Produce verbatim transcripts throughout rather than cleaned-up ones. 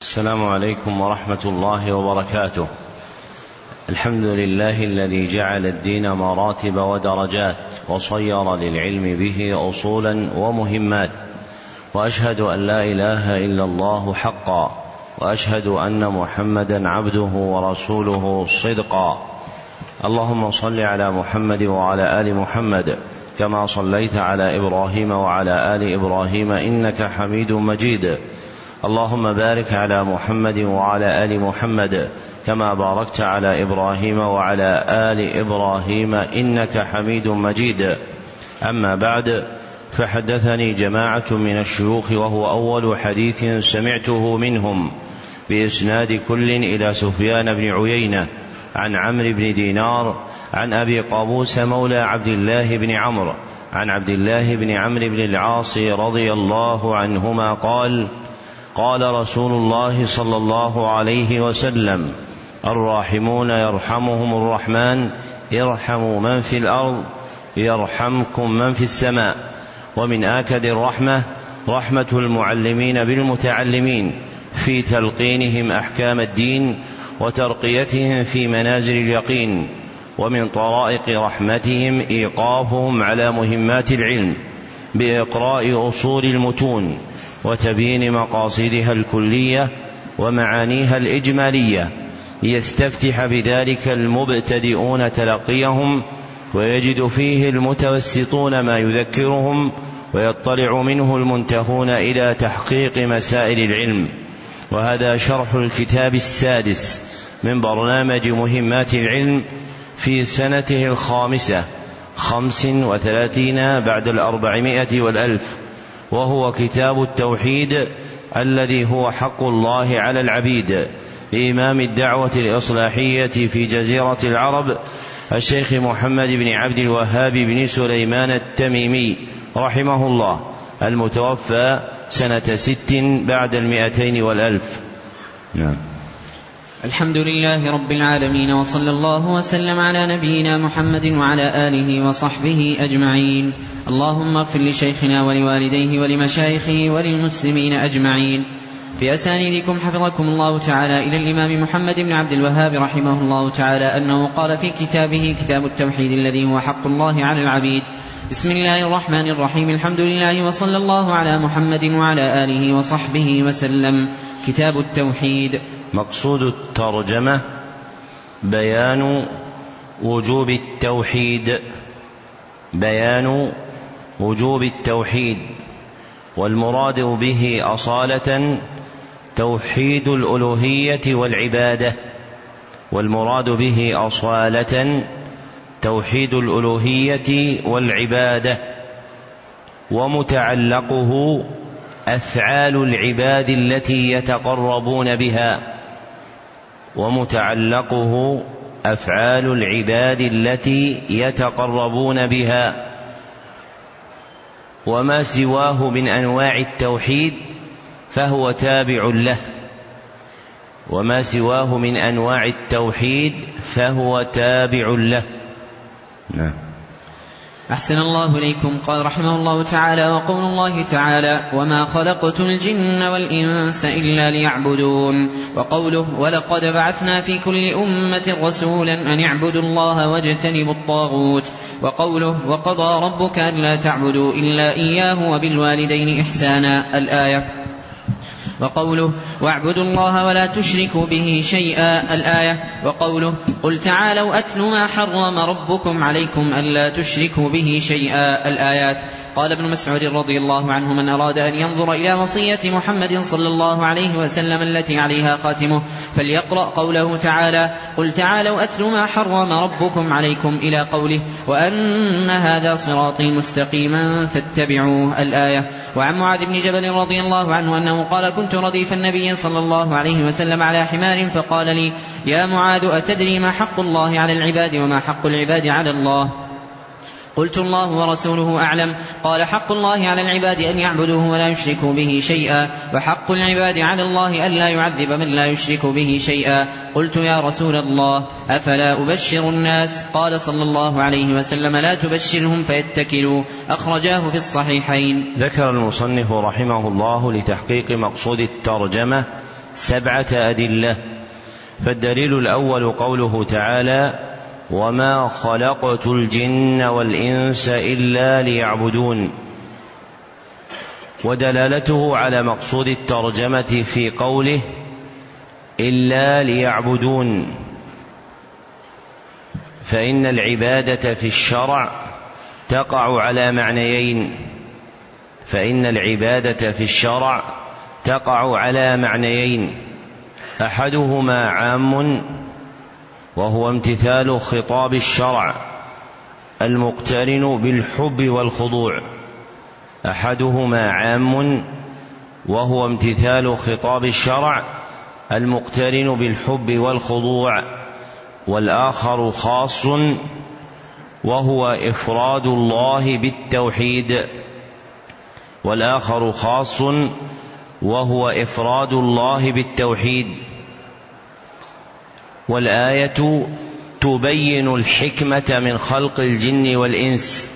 السلام عليكم ورحمة الله وبركاته. الحمد لله الذي جعل الدين مراتب ودرجات وصير للعلم به أصولا ومهمات، وأشهد أن لا إله إلا الله حقا، وأشهد أن محمدا عبده ورسوله صدقا. اللهم صل على محمد وعلى آل محمد كما صليت على إبراهيم وعلى آل إبراهيم إنك حميد مجيد. اللهم بارك على محمد وعلى آل محمد كما باركت على إبراهيم وعلى آل إبراهيم إنك حميد مجيد. أما بعد، فحدثني جماعة من الشيوخ وهو أول حديث سمعته منهم بإسناد كل إلى سفيان بن عيينة عن عمرو بن دينار عن أبي قابوس مولى عبد الله بن عمرو عن عبد الله بن عمرو بن العاص رضي الله عنهما قال: قال رسول الله صلى الله عليه وسلم: الراحمون يرحمهم الرحمن، ارحموا من في الأرض يرحمكم من في السماء. ومن آكد الرحمة رحمة المعلمين بالمتعلمين في تلقينهم أحكام الدين وترقيتهم في منازل اليقين. ومن طرائق رحمتهم إيقافهم على مهمات العلم بإقراء أصول المتون وتبيين مقاصدها الكلية ومعانيها الإجمالية، ليستفتح بذلك المبتدئون تلقيهم، ويجد فيه المتوسطون ما يذكرهم، ويطلع منه المنتهون إلى تحقيق مسائل العلم. وهذا شرح الكتاب السادس من برنامج مهمات العلم في سنته الخامسة خمس وثلاثين بعد الأربعمائة والألف، وهو كتاب التوحيد الذي هو حق الله على العبيد، لإمام الدعوة الإصلاحية في جزيرة العرب الشيخ محمد بن عبد الوهاب بن سليمان التميمي رحمه الله، المتوفى سنة ست بعد المئتين والألف. نعم. الحمد لله رب العالمين، وصلى الله وسلم على نبينا محمد وعلى آله وصحبه أجمعين. اللهم اغفر لشيخنا ولوالديه ولمشايخه وللمسلمين أجمعين. بأسانيدكم حفظكم الله تعالى إلى الإمام محمد بن عبد الوهاب رحمه الله تعالى أنه قال في كتابه كتاب التوحيد الذي هو حق الله على العبيد: بسم الله الرحمن الرحيم، الحمد لله وصلى الله على محمد وعلى آله وصحبه وسلم. كتاب التوحيد. مقصود الترجمة بيان وجوب التوحيد، بيان وجوب التوحيد، والمراد به أصالة توحيد الألوهية والعبادة، والمراد به أصالة توحيد الألوهية والعبادة، ومتعلقه أفعال العباد التي يتقربون بها، ومتعلقه أفعال العباد التي يتقربون بها. وما سواه من أنواع التوحيد فهو تابع له، وما سواه من أنواع التوحيد فهو تابع له. نعم. أحسن الله إليكم. قال رحمه الله تعالى: وقول الله تعالى: وما خلقت الجن والإنس إلا ليعبدون. وقوله: ولقد بعثنا في كل أمة رسولا أن اعبدوا الله واجتنبوا الطاغوت. وقوله: وقضى ربك ألا تعبدوا إلا إياه وبالوالدين إحسانا، الآية. وقوله: واعبدوا الله ولا تشركوا به شيئا، الآية. وقوله: قل تعالوا أتل ما حرم ربكم عليكم ألا تشركوا به شيئا، الآيات. قال ابن مسعود رضي الله عنه: من أراد أن ينظر إلى وصية محمد صلى الله عليه وسلم التي عليها خاتمه فليقرأ قوله تعالى: قل تعالوا أتل ما حرم ربكم عليكم، إلى قوله: وأن هذا صراطي مستقيما فاتبعوه، الآية. وعن معاذ بن جبل رضي الله عنه أنه قال: كنت رديف النبي صلى الله عليه وسلم على حمار فقال لي: يا معاذ، أتدري ما حق الله على العباد وما حق العباد على الله؟ قلت: الله ورسوله أعلم. قال: حق الله على العباد أن يعبدوه ولا يشركوا به شيئا، وحق العباد على الله ألا يعذب من لا يشرك به شيئا. قلت: يا رسول الله، أفلا أبشر الناس؟ قال صلى الله عليه وسلم: لا تبشرهم فيتكلوا، أخرجاه في الصحيحين. ذكر المصنف رحمه الله لتحقيق مقصود الترجمة سبعة أدلة. فالدليل الأول قوله تعالى: وما خلقت الجن والإنس إلا ليعبدون، ودلالته على مقصود الترجمة في قوله إلا ليعبدون، فإن العبادة في الشرع تقع على معنيين فإن العبادة في الشرع تقع على معنيين أحدهما عام وهو امتثال خطاب الشرع المقترن بالحب والخضوع أحدهما عام وهو امتثال خطاب الشرع المقترن بالحب والخضوع والآخر خاص وهو إفراد الله بالتوحيد والآخر خاص وهو إفراد الله بالتوحيد. والآية تبين الحكمة من خلق الجن والإنس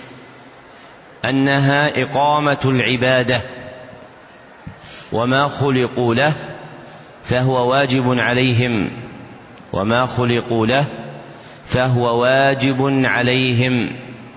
أنها إقامة العبادة، وما خلقوا له فهو واجب عليهم وما خلقوا له فهو واجب عليهم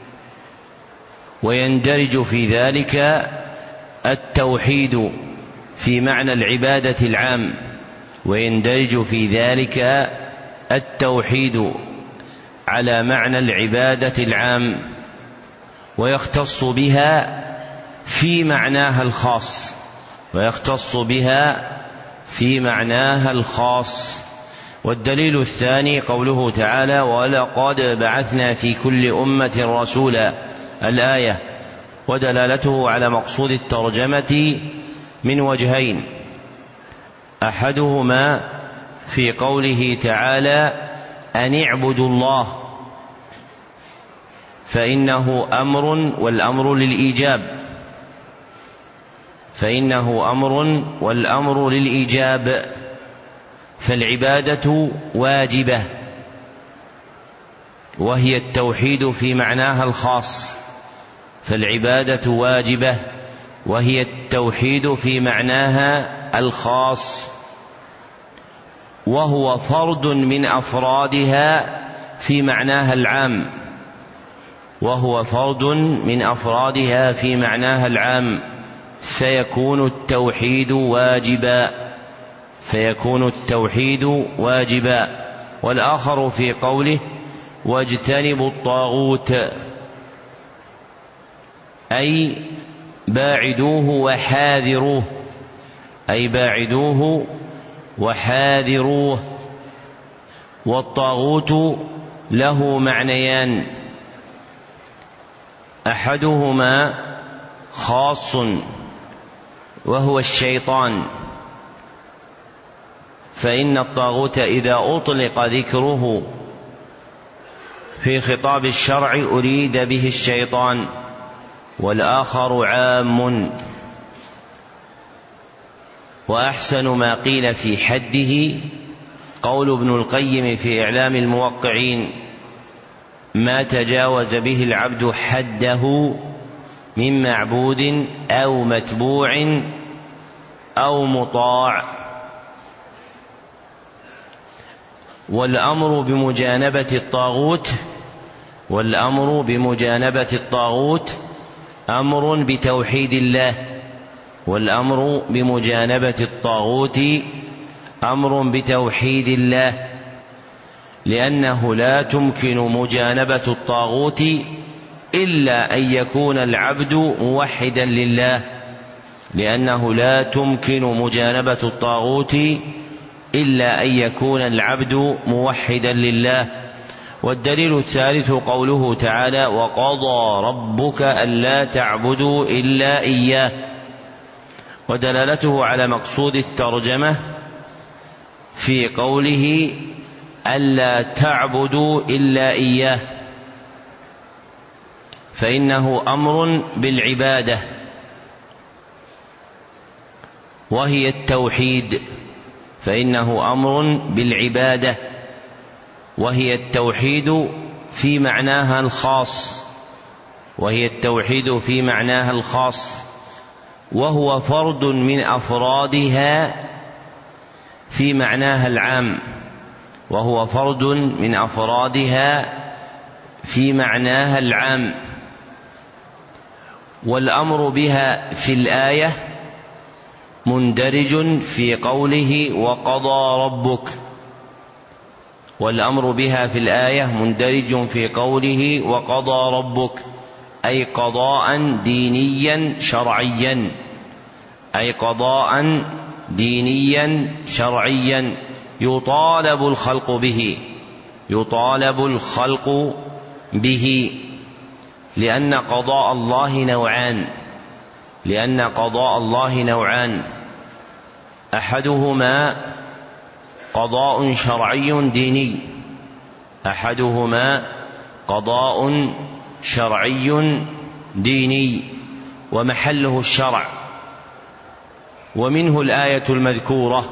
ويندرج في ذلك التوحيد في معنى العبادة العام ويندرج في ذلك التوحيد على معنى العبادة العام ويختص بها في معناها الخاص ويختص بها في معناها الخاص. والدليل الثاني قوله تعالى: ولقد بعثنا في كل أمة رسولا، الآية، ودلالته على مقصود الترجمة من وجهين: أحدهما في قوله تعالى: أن اعبدوا الله، فإنه أمر والأمر للإيجاب فإنه أمر والأمر للإيجاب فالعبادة واجبة وهي التوحيد في معناها الخاص فالعبادة واجبة وهي التوحيد في معناها الخاص وهو فرد من أفرادها في معناها العام وهو فرد من أفرادها في معناها العام فيكون التوحيد واجبا فيكون التوحيد واجبا والآخر في قوله: واجتنبوا الطاغوت، أي باعدوه وحاذروه أي باعدوه وحاذروه. والطاغوت له معنيان: أحدهما خاص وهو الشيطان، فإن الطاغوت إذا أطلق ذكره في خطاب الشرع أريد به الشيطان. والآخر عام، وأحسن ما قيل في حده قول ابن القيم في إعلام الموقعين: ما تجاوز به العبد حده من معبود أو متبوع أو مطاع. والأمر بمجانبة الطاغوت والأمر بمجانبة الطاغوت أمر بتوحيد الله والأمر بمجانبة الطاغوت أمر بتوحيد الله، لأنه لا تمكن مجانبة الطاغوت إلا أن يكون العبد موحدا لله لأنه لا تمكن مجانبة الطاغوت إلا أن يكون العبد موحدا لله. والدليل الثالث قوله تعالى: وقضى ربك ألا تعبدوا إلا إياه، ودلالته على مقصود الترجمة في قوله: ألا تعبدوا إلا إياه، فإنه أمر بالعبادة وهي التوحيد فإنه أمر بالعبادة وهي التوحيد في معناها الخاص وهي التوحيد في معناها الخاص وهو فرد من أفرادها في معناها العام، وهو فرد من أفرادها في معناها العام. والأمر بها في الآية مندرج في قوله وقضى ربك، والأمر بها في الآية مندرج في قوله وقضى ربك، أي قضاء دينيا شرعيا، أي قضاء دينيا شرعيا يطالب الخلق به، يطالب الخلق به، لأن قضاء الله نوعان، لأن قضاء الله نوعان، أحدهما قضاء شرعي ديني، أحدهما قضاء شرعي ديني ومحله الشرع، ومنه الآية المذكورة.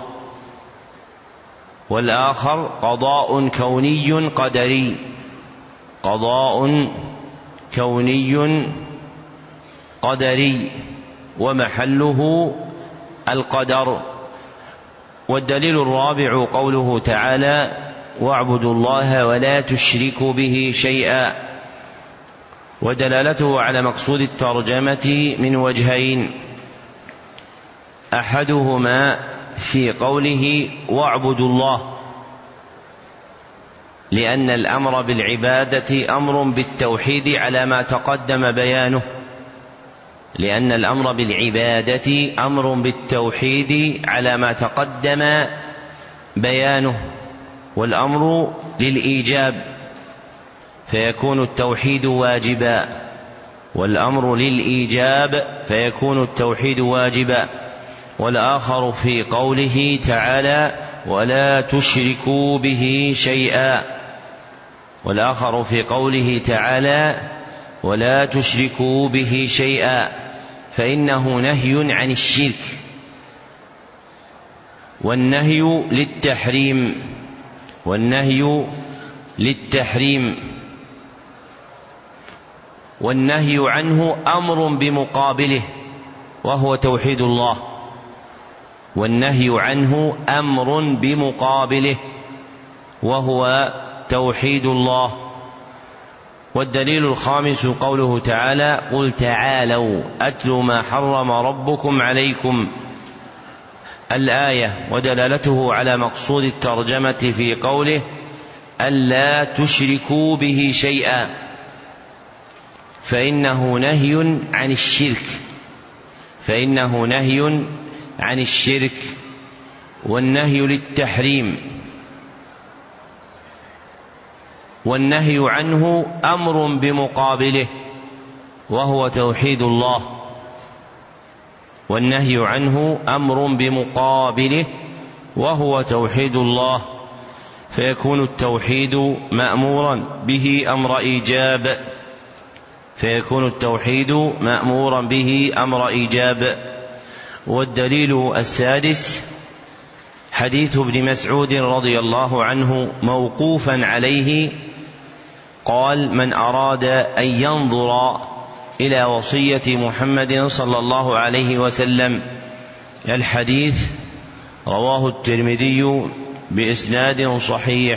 والآخر قضاء كوني قدري، قضاء كوني قدري ومحله القدر. والدليل الرابع قوله تعالى واعبدوا الله ولا تشركوا به شيئا، ودلالته على مقصود الترجمة من وجهين، أحدهما في قوله واعبدوا الله، لأن الأمر بالعبادة أمر بالتوحيد على ما تقدم بيانه، لأن الأمر بالعبادة أمر بالتوحيد على ما تقدم بيانه، والأمر للإيجاب فيكون التوحيد واجبا، والأمر للإيجاب فيكون التوحيد واجبا. والآخر في قوله تعالى ولا تشركوا به شيئا، والآخر في قوله تعالى ولا تشركوا به شيئا، فإنه نهي عن الشرك، والنهي للتحريم، والنهي للتحريم والنهي عنه أمر بمقابله وهو توحيد الله، والنهي عنه أمر بمقابله وهو توحيد الله. والدليل الخامس قوله تعالى قل تعالوا أتل ما حرم ربكم عليكم، الآية، ودلالته على مقصود الترجمة في قوله ألا تشركوا به شيئا، فإنه نهي عن الشرك، فإنه نهي عن الشرك، والنهي للتحريم، والنهي عنه أمر بمقابله وهو توحيد الله، والنهي عنه أمر بمقابله وهو توحيد الله، فيكون التوحيد مأمورا به أمر إيجاب، فيكون التوحيد مأمورا به أمر إيجاب. والدليل السادس حديث ابن مسعود رضي الله عنه موقوفا عليه قال من أراد أن ينظر إلى وصية محمد صلى الله عليه وسلم، الحديث رواه الترمذي بإسناد صحيح.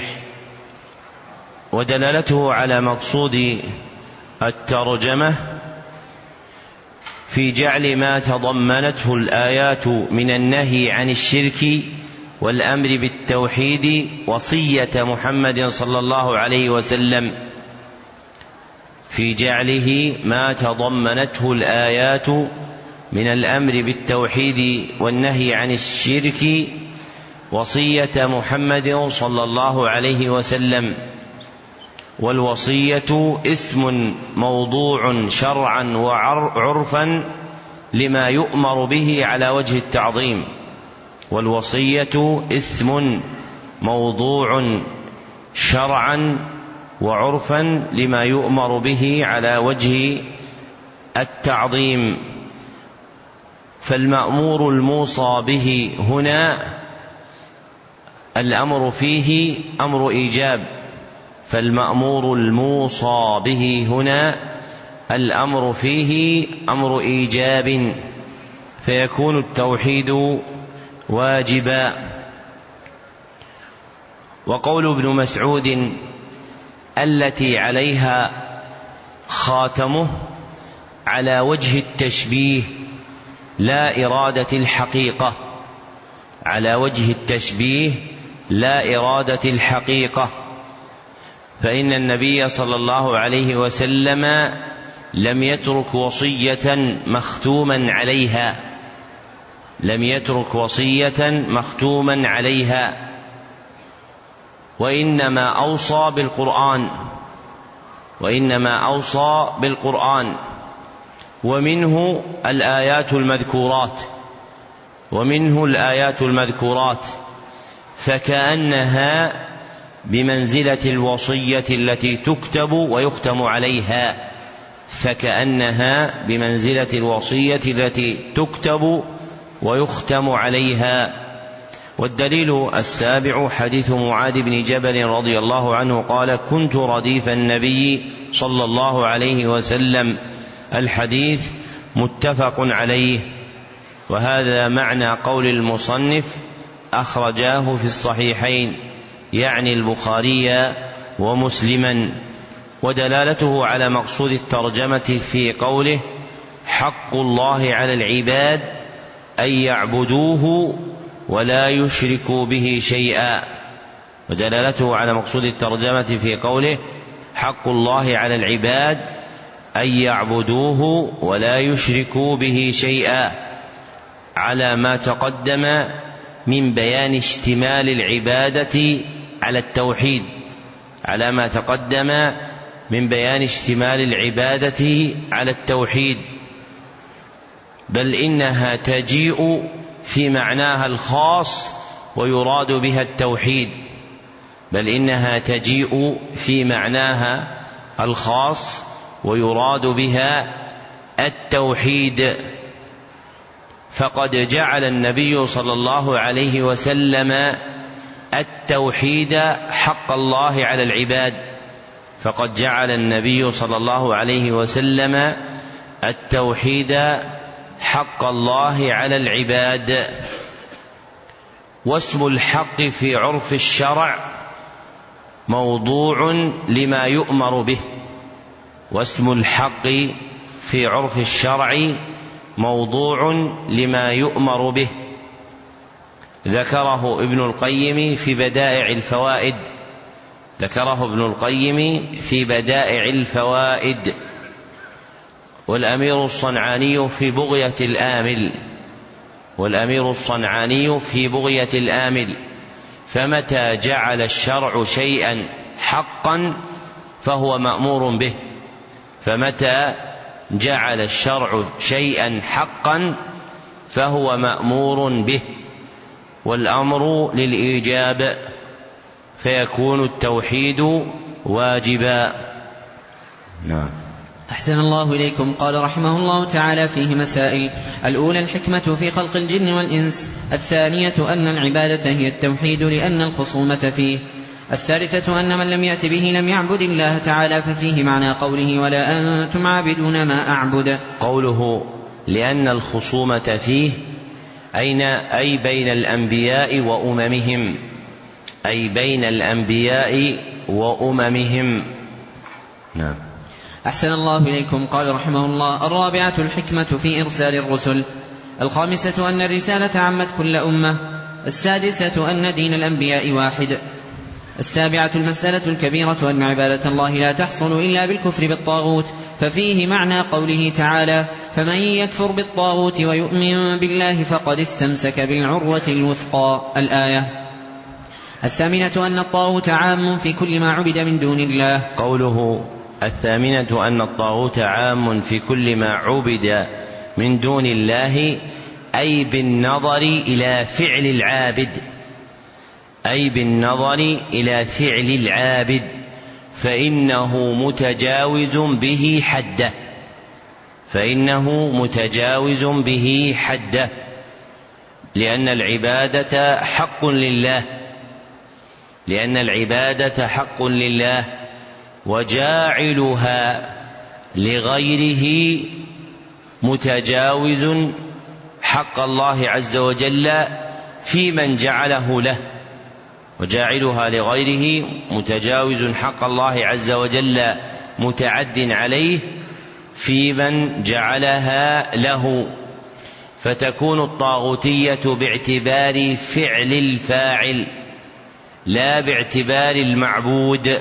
ودلالته على مقصود الترجمة في جعل ما تضمنته الآيات من النهي عن الشرك والأمر بالتوحيد وصية محمد صلى الله عليه وسلم، في جعله ما تضمنته الآيات من الأمر بالتوحيد والنهي عن الشرك وصية محمد صلى الله عليه وسلم. والوصية اسم موضوع شرعا وعرفا لما يؤمر به على وجه التعظيم، والوصية اسم موضوع شرعا وعرفا لما يؤمر به على وجه التعظيم. فالمأمور الموصى به هنا الأمر فيه أمر إيجاب، فالمأمور الموصى به هنا الأمر فيه أمر إيجاب، فيكون التوحيد واجبا. وقول ابن مسعود التي عليها خاتمه على وجه التشبيه لا إرادة الحقيقة، على وجه التشبيه لا إرادة الحقيقة، فإن النبي صلى الله عليه وسلم لم يترك وصية مختوما عليها، لم يترك وصية مختوما عليها، وإنما أوصى بالقرآن، وإنما أوصى بالقرآن، ومنه الآيات المذكورات، ومنه الآيات المذكورات، فكأنها بمنزلة الوصية التي تكتب ويختم عليها، فكأنها بمنزلة الوصية التي تكتب ويختم عليها. والدليل السابع حديث معاذ بن جبل رضي الله عنه قال: كنت رديف النبي صلى الله عليه وسلم. الحديث متفق عليه. وهذا معنى قول المصنف: أخرجاه في الصحيحين، يعني البخاري ومسلما. ودلالته على مقصود الترجمة في قوله: حق الله على العباد أن يعبدوه ولا يشركوا به شيئا. ودلالته على مقصود الترجمة في قوله: حق الله على العباد أن يعبدوه ولا يشركوا به شيئا، على ما تقدم من بيان اشتمال العبادة على التوحيد، على ما تقدم من بيان اشتمال العبادة على التوحيد، بل إنها تجيء في معناها الخاص ويراد بها التوحيد، بل إنها تجيء في معناها الخاص ويراد بها التوحيد. فقد جعل النبي صلى الله عليه وسلم التوحيد حق الله على العباد، فقد جعل النبي صلى الله عليه وسلم التوحيد حق الله على العباد. واسم الحق في عرف الشرع موضوع لما يؤمر به، واسم الحق في عرف الشرع موضوع لما يؤمر به. ذكره ابن القيم في بدائع الفوائد، ذكره ابن القيم في بدائع الفوائد. والأمير الصنعاني في بغية الآمل، والأمير الصنعاني في بغية الآمل: فمتى جعل الشرع شيئا حقا فهو مأمور به، فمتى جعل الشرع شيئا حقا فهو مأمور به، والأمر للإيجاب، فيكون التوحيد واجبا. نعم. أحسن الله إليكم. قال رحمه الله تعالى: فيه مسائل: الأولى الحكمة في خلق الجن والإنس، الثانية أن العبادة هي التوحيد لأن الخصومة فيه، الثالثة أن من لم يأت به لم يعبد الله تعالى، ففيه معنى قوله: ولا أنتم عابدون ما أعبد. قوله لأن الخصومة فيه أين أي بين الأنبياء وأممهم، أي بين الأنبياء وأممهم. نعم. أحسن الله إليكم. قال رحمه الله: الرابعة الحكمة في إرسال الرسل، الخامسة أن الرسالة عمت كل أمة، السادسة أن دين الأنبياء واحد، السابعة المسألة الكبيرة أن عبادة الله لا تحصل إلا بالكفر بالطاغوت، ففيه معنى قوله تعالى: فمن يكفر بالطاغوت ويؤمن بالله فقد استمسك بالعروة الوثقى، الآية. الثامنة أن الطاغوت عام في كل ما عبد من دون الله. قوله الثامنة أن الطاغوت عام في كل ما عبد من دون الله، أي بالنظر إلى فعل العابد، أي بالنظر إلى فعل العابد، فإنه متجاوز به حده، فإنه متجاوز به حده، لأن العبادة حق لله، لأن العبادة حق لله، وجاعلها لغيره متجاوز حق الله عز وجل في من جعله له، وجاعلها لغيره متجاوز حق الله عز وجل متعد عليه في من جعلها له، فتكون الطاغوتية باعتبار فعل الفاعل لا باعتبار المعبود،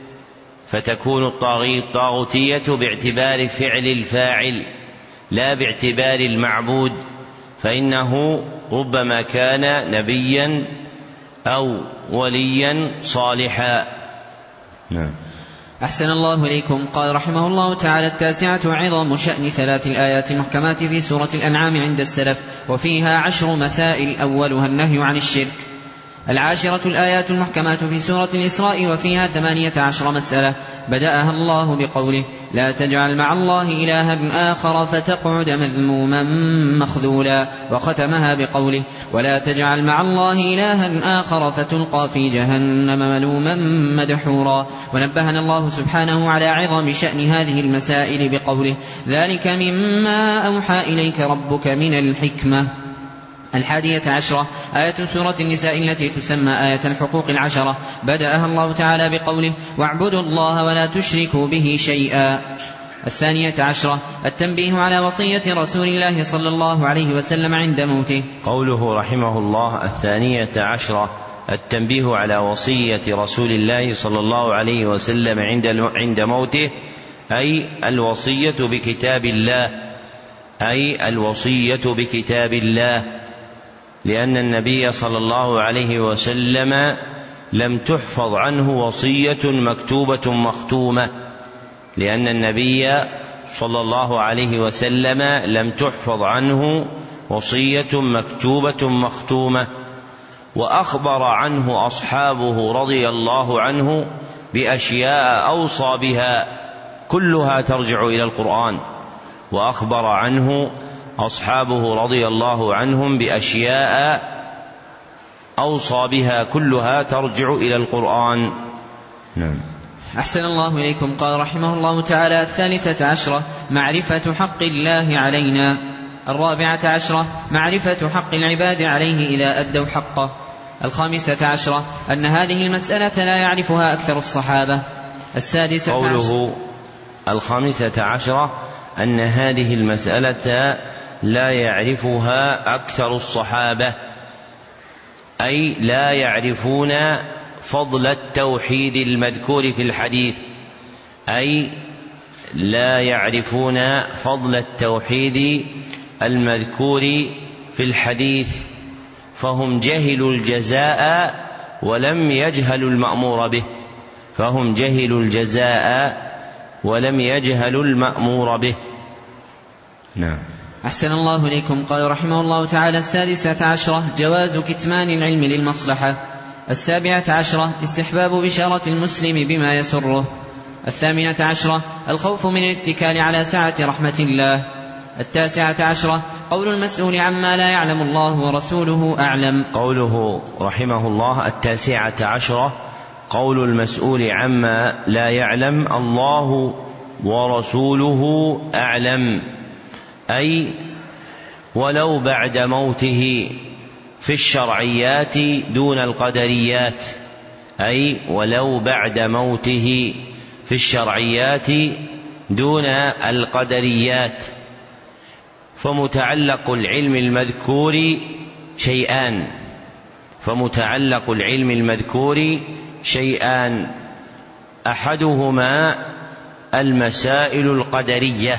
فتكون الطاغوتية باعتبار فعل الفاعل لا باعتبار المعبود، فإنه ربما كان نبيا أو وليا صالحا. نعم. أحسن الله إليكم. قال رحمه الله تعالى: التاسعة عظم شأن ثلاث الآيات المحكمات في سورة الأنعام عند السلف، وفيها عشر مسائل، أولها النهي عن الشرك. العاشرة الآيات المحكمات في سورة الإسراء، وفيها ثمانية عشر مسألة، بدأها الله بقوله: لا تجعل مع الله إلها آخر فتقعد مذموما مخذولا، وختمها بقوله: ولا تجعل مع الله إلها آخر فتلقى في جهنم ملوما مدحورا. ونبهنا الله سبحانه على عظم شأن هذه المسائل بقوله: ذلك مما أوحى إليك ربك من الحكمة. الحادية عشرة آية سورة النساء التي تسمى آية الحقوق العشرة، بدأها الله تعالى بقوله: واعبدوا الله ولا تشركوا به شيئا. الثانية عشرة التنبيه على وصية رسول الله صلى الله عليه وسلم عند موته. قوله رحمه الله: الثانية عشرة التنبيه على وصية رسول الله صلى الله عليه وسلم عند موته، أي الوصية بكتاب الله، أي الوصية بكتاب الله، لأن النبي صلى الله عليه وسلم لم تحفظ عنه وصية مكتوبة مختومة، لأن النبي صلى الله عليه وسلم لم تحفظ عنه وصية مكتوبة مختومة، وأخبر عنه أصحابه رضي الله عنه بأشياء أوصى بها كلها ترجع إلى القرآن، وأخبر عنه أصحابه رضي الله عنهم بأشياء أوصى بها كلها ترجع إلى القرآن. نعم. أحسن الله إليكم. قال رحمه الله تعالى: الثالثة عشرة معرفة حق الله علينا. الرابعة عشرة معرفة حق العباد عليه إذا أدوا حقه. الخامسة عشرة أن هذه المسألة لا يعرفها أكثر الصحابة. السادسة قوله الخامسة عشرة أن هذه المسألة لا يعرفها أكثر الصحابة، أي لا يعرفون فضل التوحيد المذكور في الحديث، أي لا يعرفون فضل التوحيد المذكور في الحديث، فهم جهلوا الجزاء ولم يجهلوا المأمور به، فهم جهلوا الجزاء ولم يجهلوا المأمور به. نعم. أحسن الله إليكم. قال رحمه الله تعالى: السادسة عشرة جواز كتمان العلم للمصلحة. السابعة عشرة استحباب بشارة المسلم بما يسره. الثامنة عشرة الخوف من الاتكال على سعة رحمة الله. التاسعة عشرة قول المسؤول عما لا يعلم الله ورسوله أعلم. قوله رحمه الله التاسعة عشرة قول المسؤول عما لا يعلم الله ورسوله أعلم، أي ولو بعد موته في الشرعيات دون القدريات، أي ولو بعد موته في الشرعيات دون القدريات. فمتعلق العلم المذكور شيئان فمتعلق العلم المذكور شيئان أحدهما المسائل القدرية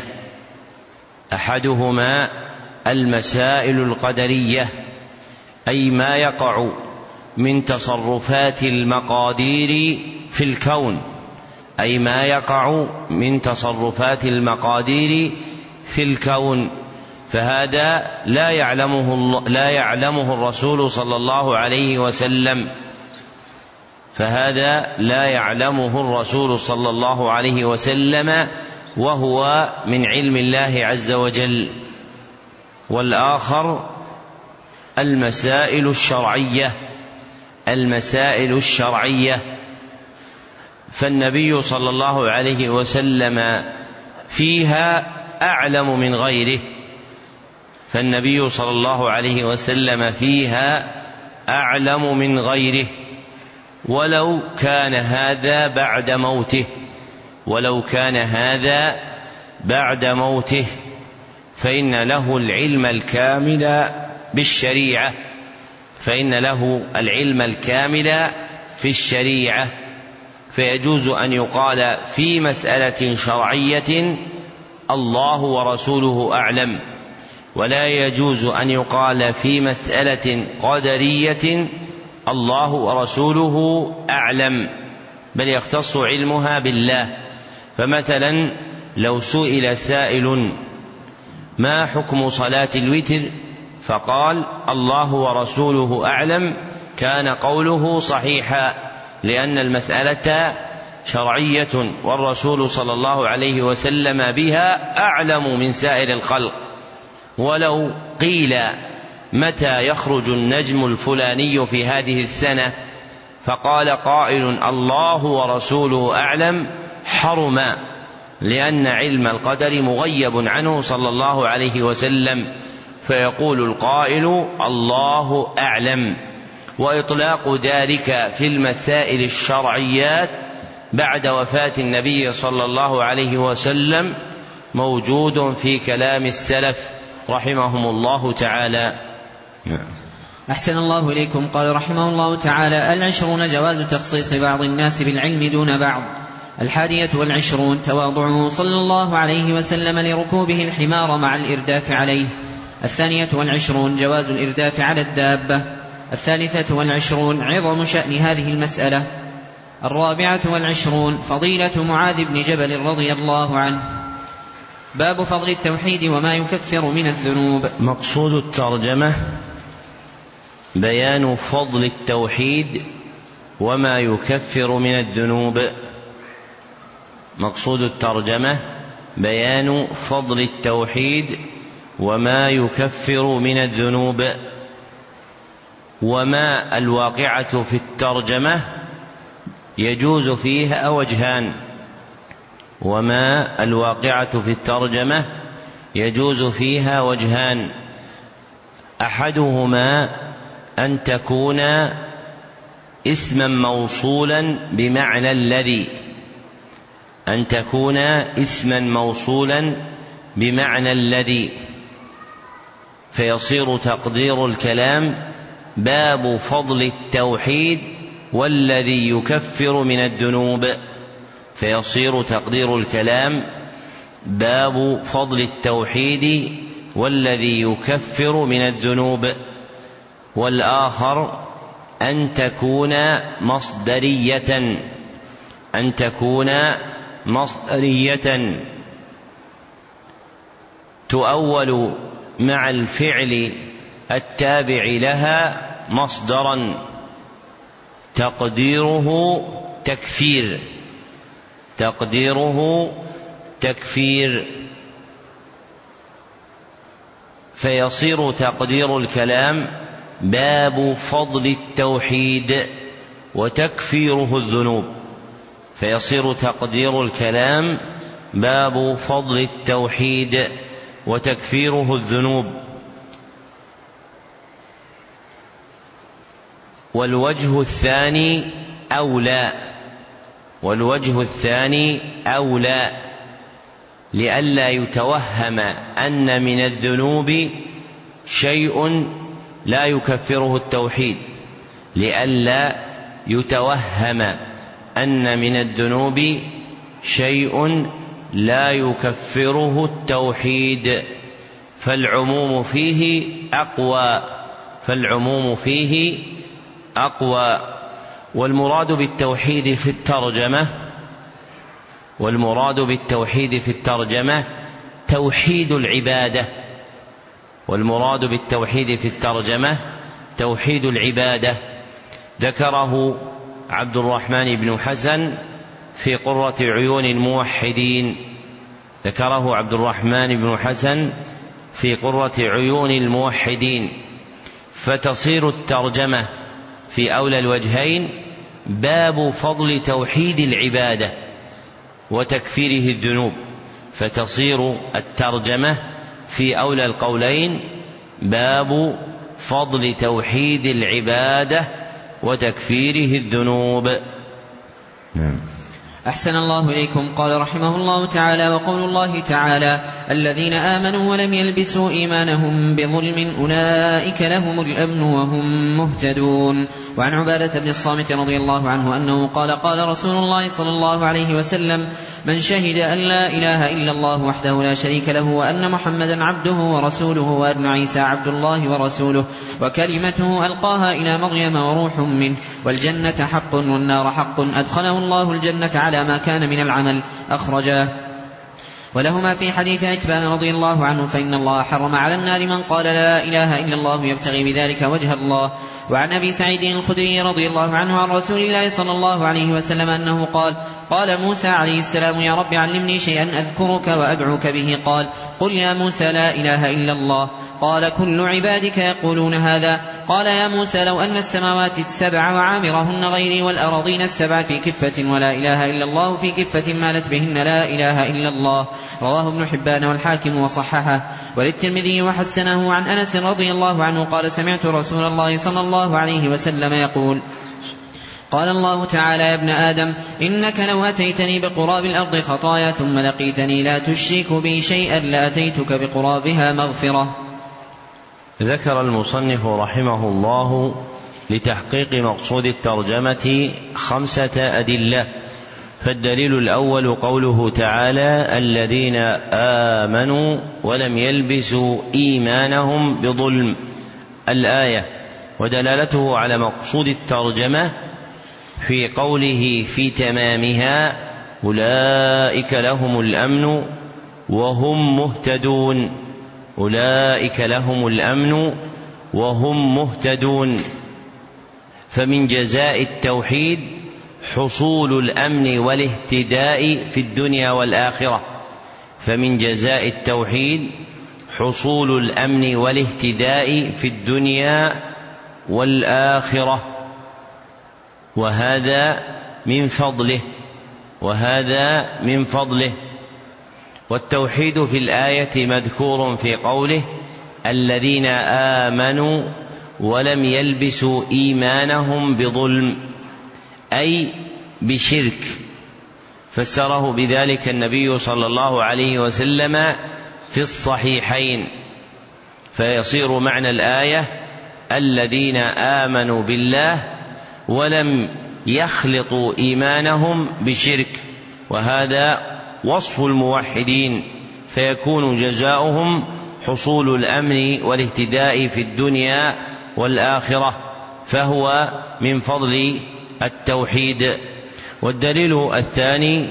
أحدهما المسائل القدرية أي ما يقع من تصرفات المقادير في الكون أي ما يقع من تصرفات المقادير في الكون فهذا لا يعلمه لا يعلمه الرسول صلى الله عليه وسلم فهذا لا يعلمه الرسول صلى الله عليه وسلم وهو من علم الله عز وجل. والآخر المسائل الشرعية المسائل الشرعية فالنبي صلى الله عليه وسلم فيها أعلم من غيره فالنبي صلى الله عليه وسلم فيها أعلم من غيره ولو كان هذا بعد موته ولو كان هذا بعد موته فإن له العلم الكامل بالشريعة فإن له العلم الكامل في الشريعة فيجوز أن يقال في مسألة شرعية الله ورسوله أعلم، ولا يجوز أن يقال في مسألة قدرية الله ورسوله أعلم، بل يختص علمها بالله. فمثلا لو سئل سائل ما حكم صلاة الوتر فقال الله ورسوله أعلم، كان قوله صحيحا، لأن المسألة شرعية والرسول صلى الله عليه وسلم بها أعلم من سائر الخلق. ولو قيل متى يخرج النجم الفلاني في هذه السنة فقال قائل الله ورسوله أعلم، حرم، لأن علم القدر مغيب عنه صلى الله عليه وسلم، فيقول القائل الله أعلم. وإطلاق ذلك في المسائل الشرعيات بعد وفاة النبي صلى الله عليه وسلم موجود في كلام السلف رحمهم الله تعالى. أحسن الله إليكم. قال رحمه الله تعالى: العشرون جواز تخصيص بعض الناس بالعلم دون بعض. الحادية والعشرون تواضعه صلى الله عليه وسلم لركوبه الحمار مع الإرداف عليه. الثانية والعشرون جواز الإرداف على الدابة. الثالثة والعشرون عظم شأن هذه المسألة. الرابعة والعشرون فضيلة معاذ بن جبل رضي الله عنه. باب فضل التوحيد وما يكفر من الذنوب. مقصود الترجمة بيان فضل التوحيد وما يكفر من الذنوب. مقصود الترجمة بيان فضل التوحيد وما يكفر من الذنوب. وما الواقعة في الترجمة يجوز فيها وجهان. وما الواقعة في الترجمة يجوز فيها وجهان: أحدهما أن تكون اسما موصولا بمعنى الذي أن تكون اسما موصولا بمعنى الذي فيصير تقدير الكلام باب فضل التوحيد والذي يكفر من الذنوب. فيصير تقدير الكلام باب فضل التوحيد والذي يكفر من الذنوب. والآخر أن تكون مصدرية أن تكون مصدرية تؤول مع الفعل التابع لها مصدرا تقديره تكفير تقديره تكفير فيصير تقدير الكلام باب فضل التوحيد وتكفيره الذنوب. فيصير تقدير الكلام باب فضل التوحيد وتكفيره الذنوب. والوجه الثاني أولى والوجه الثاني أولى لئلا يتوهم أن من الذنوب شيء لا يكفره التوحيد لئلا يتوهم أن من الذنوب شيء لا يكفره التوحيد فالعموم فيه أقوى فالعموم فيه أقوى والمراد بالتوحيد في الترجمة والمراد بالتوحيد في الترجمة توحيد العبادة والمراد بالتوحيد في الترجمة توحيد العبادة. ذكره عبد الرحمن بن حسن في قرة عيون الموحدين ذكره عبد الرحمن بن حسن في قرة عيون الموحدين. فتصير الترجمة في أولى الوجهين باب فضل توحيد العبادة وتكفيره الذنوب. فتصير الترجمة في أولى القولين باب فضل توحيد العبادة وتكفيره الذنوب. نعم. أحسن الله إليكم. قال رحمه الله تعالى: وقول الله تعالى: الذين آمنوا ولم يلبسوا إيمانهم بظلم أولئك لهم الأمن وهم مهتدون. وعن عبادة بن الصامت رضي الله عنه أنه قال: قال رسول الله صلى الله عليه وسلم: من شهد أن لا إله إلا الله وحده لا شريك له وأن محمدا عبده ورسوله وأن عيسى عبد الله ورسوله وكلمته ألقاها إلى مريم وروح منه والجنة حق والنار حق أدخله الله الجنة على ما كان من العمل. أخرجاه. ولهما في حديث عتبان رضي الله عنه: فإن الله حرم على النار من قال لا إله إلا الله يبتغي بذلك وجه الله. وعن أبي سعيد الخدري رضي الله عنه عن رسول الله صلى الله عليه وسلم أنه قال: قال موسى عليه السلام: يا رب علمني شيئا أذكرك وأدعوك به. قال: قل يا موسى لا إله إلا الله. قال: كل عبادك يقولون هذا. قال: يا موسى لو أن السماوات السبع وعامرهن غيري والأراضين السبع في كفة ولا إله إلا الله في كفة مالت بهن لا إله إلا الله. رواه ابن حبان والحاكم وصححه. وللترمذي وحسنه عن أنس رضي الله عنه قال: سمعت رسول الله صلى الله عليه وسلم يقول: قال الله تعالى: يا ابن آدم إنك لو أتيتني بقراب الأرض خطايا ثم لقيتني لا تشرك بي شيئا لأتيتك بقرابها مغفرة. ذكر المصنف رحمه الله لتحقيق مقصود الترجمة خمسة أدلة. فالدليل الأول قوله تعالى: الذين آمنوا ولم يلبسوا إيمانهم بظلم، الآية. ودلالته على مقصود الترجمة في قوله في تمامها: أولئك لهم الأمن وهم مهتدون. أولئك لهم الأمن وهم مهتدون. فمن جزاء التوحيد حصول الأمن والاهتداء في الدنيا والآخرة. فمن جزاء التوحيد حصول الأمن والاهتداء في الدنيا والآخرة، وهذا من فضله وهذا من فضله. والتوحيد في الآية مذكور في قوله: الذين آمنوا ولم يلبسوا إيمانهم بظلم، أي بشرك. فسره بذلك النبي صلى الله عليه وسلم في الصحيحين، فيصير معنى الآية: الذين آمنوا بالله ولم يخلطوا إيمانهم بشرك، وهذا وصف الموحدين، فيكون جزاؤهم حصول الأمن والاهتداء في الدنيا والآخرة، فهو من فضل التوحيد. والدليل الثاني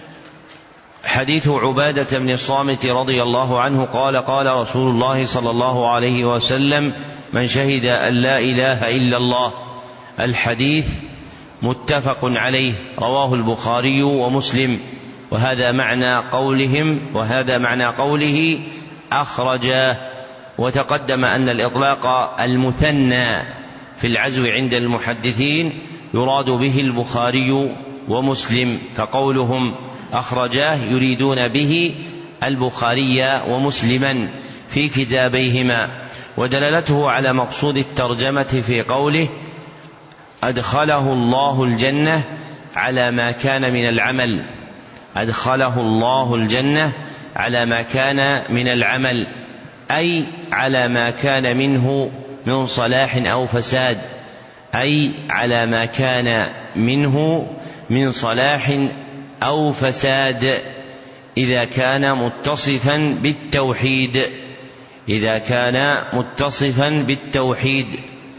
حديث عبادة بن الصامت رضي الله عنه قال: قال رسول الله صلى الله عليه وسلم: من شهد أن لا إله إلا الله. الحديث متفق عليه، رواه البخاري ومسلم. وهذا معنى قولهم وهذا معنى قوله أخرجاه. وتقدم أن الإطلاق المثنى في العزو عند المحدثين يراد به البخاري ومسلم، فقولهم أخرجاه يريدون به البخاري ومسلما في كتابيهما. ودلالته على مقصود الترجمة في قوله: أدخله الله الجنة على ما كان من العمل. أدخله الله الجنة على ما كان من العمل، أي على ما كان منه من صلاح أو فساد، أي على ما كان منه من صلاح أو فساد إذا كان متصفا بالتوحيد إذا كان متصفا بالتوحيد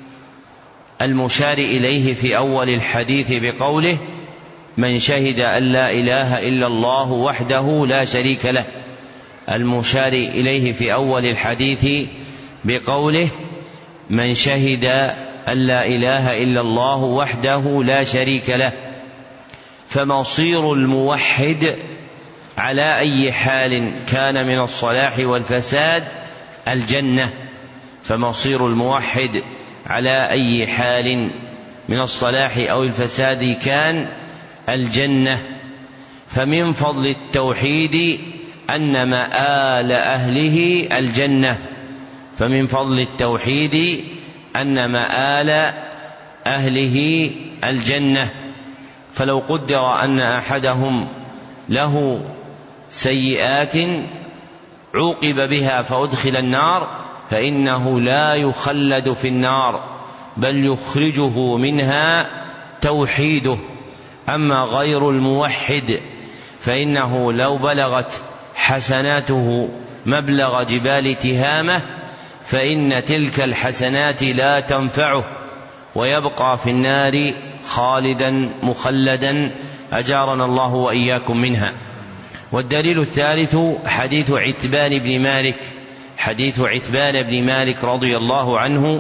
المشار إليه في أول الحديث بقوله: من شهد أن لا إله إلا الله وحده لا شريك له. المشار إليه في أول الحديث بقوله: من شهد أن لا إله إلا الله وحده لا شريك له. فمصير الموحد على أي حال كان من الصلاح والفساد الجنة. فمصير الموحد على أي حال من الصلاح أو الفساد كان الجنة. فمن فضل التوحيد أن مآل أهله الجنة. فمن فضل التوحيد أن مآل أهله الجنة. فلو قدر أن أحدهم له سيئات عوقب بها فأدخل النار فإنه لا يخلد في النار بل يخرجه منها توحيده. أما غير الموحد فإنه لو بلغت حسناته مبلغ جبال تهامة فإن تلك الحسنات لا تنفعه ويبقى في النار خالدا مخلدا، أجارنا الله وإياكم منها. والدليل الثالث حديث عتبان بن مالك حديث عتبان بن مالك رضي الله عنه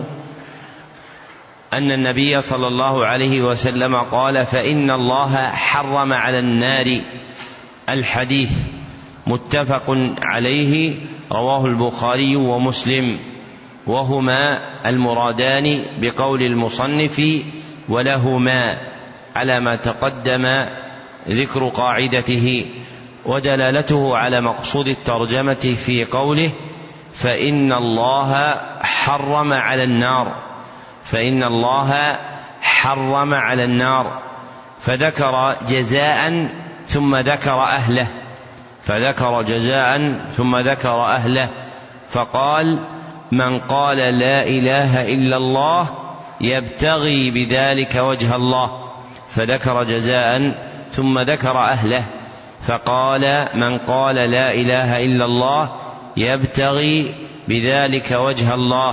أن النبي صلى الله عليه وسلم قال: فإن الله حرم على النار. الحديث متفق عليه، رواه البخاري ومسلم، وهما المرادان بقول المصنف ولهما على ما تقدم ذكر قاعدته، ودلالته على مقصود الترجمة في قوله فإن الله حرم على النار فإن الله حرم على النار فذكر جزاء ثم ذكر أهله فذكر جزاء ثم ذكر أهله فقال: من قال لا إله إلا الله يبتغي بذلك وجه الله، فذكر جزاء ثم ذكر أهله فقال: من قال لا إله إلا الله يبتغي بذلك وجه الله.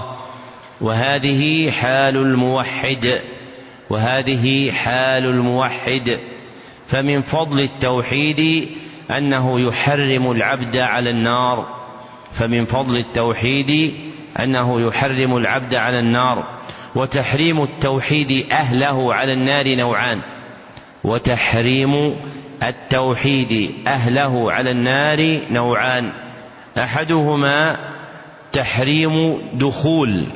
وهذه حال الموحد وهذه حال الموحد فمن فضل التوحيد أنه يحرم العبد على النار فمن فضل التوحيد أنه يحرم العبد على النار. وتحريم التوحيد أهله على النار نوعان وتحريم التوحيد أهله على النار نوعان أحدهما تحريم دخول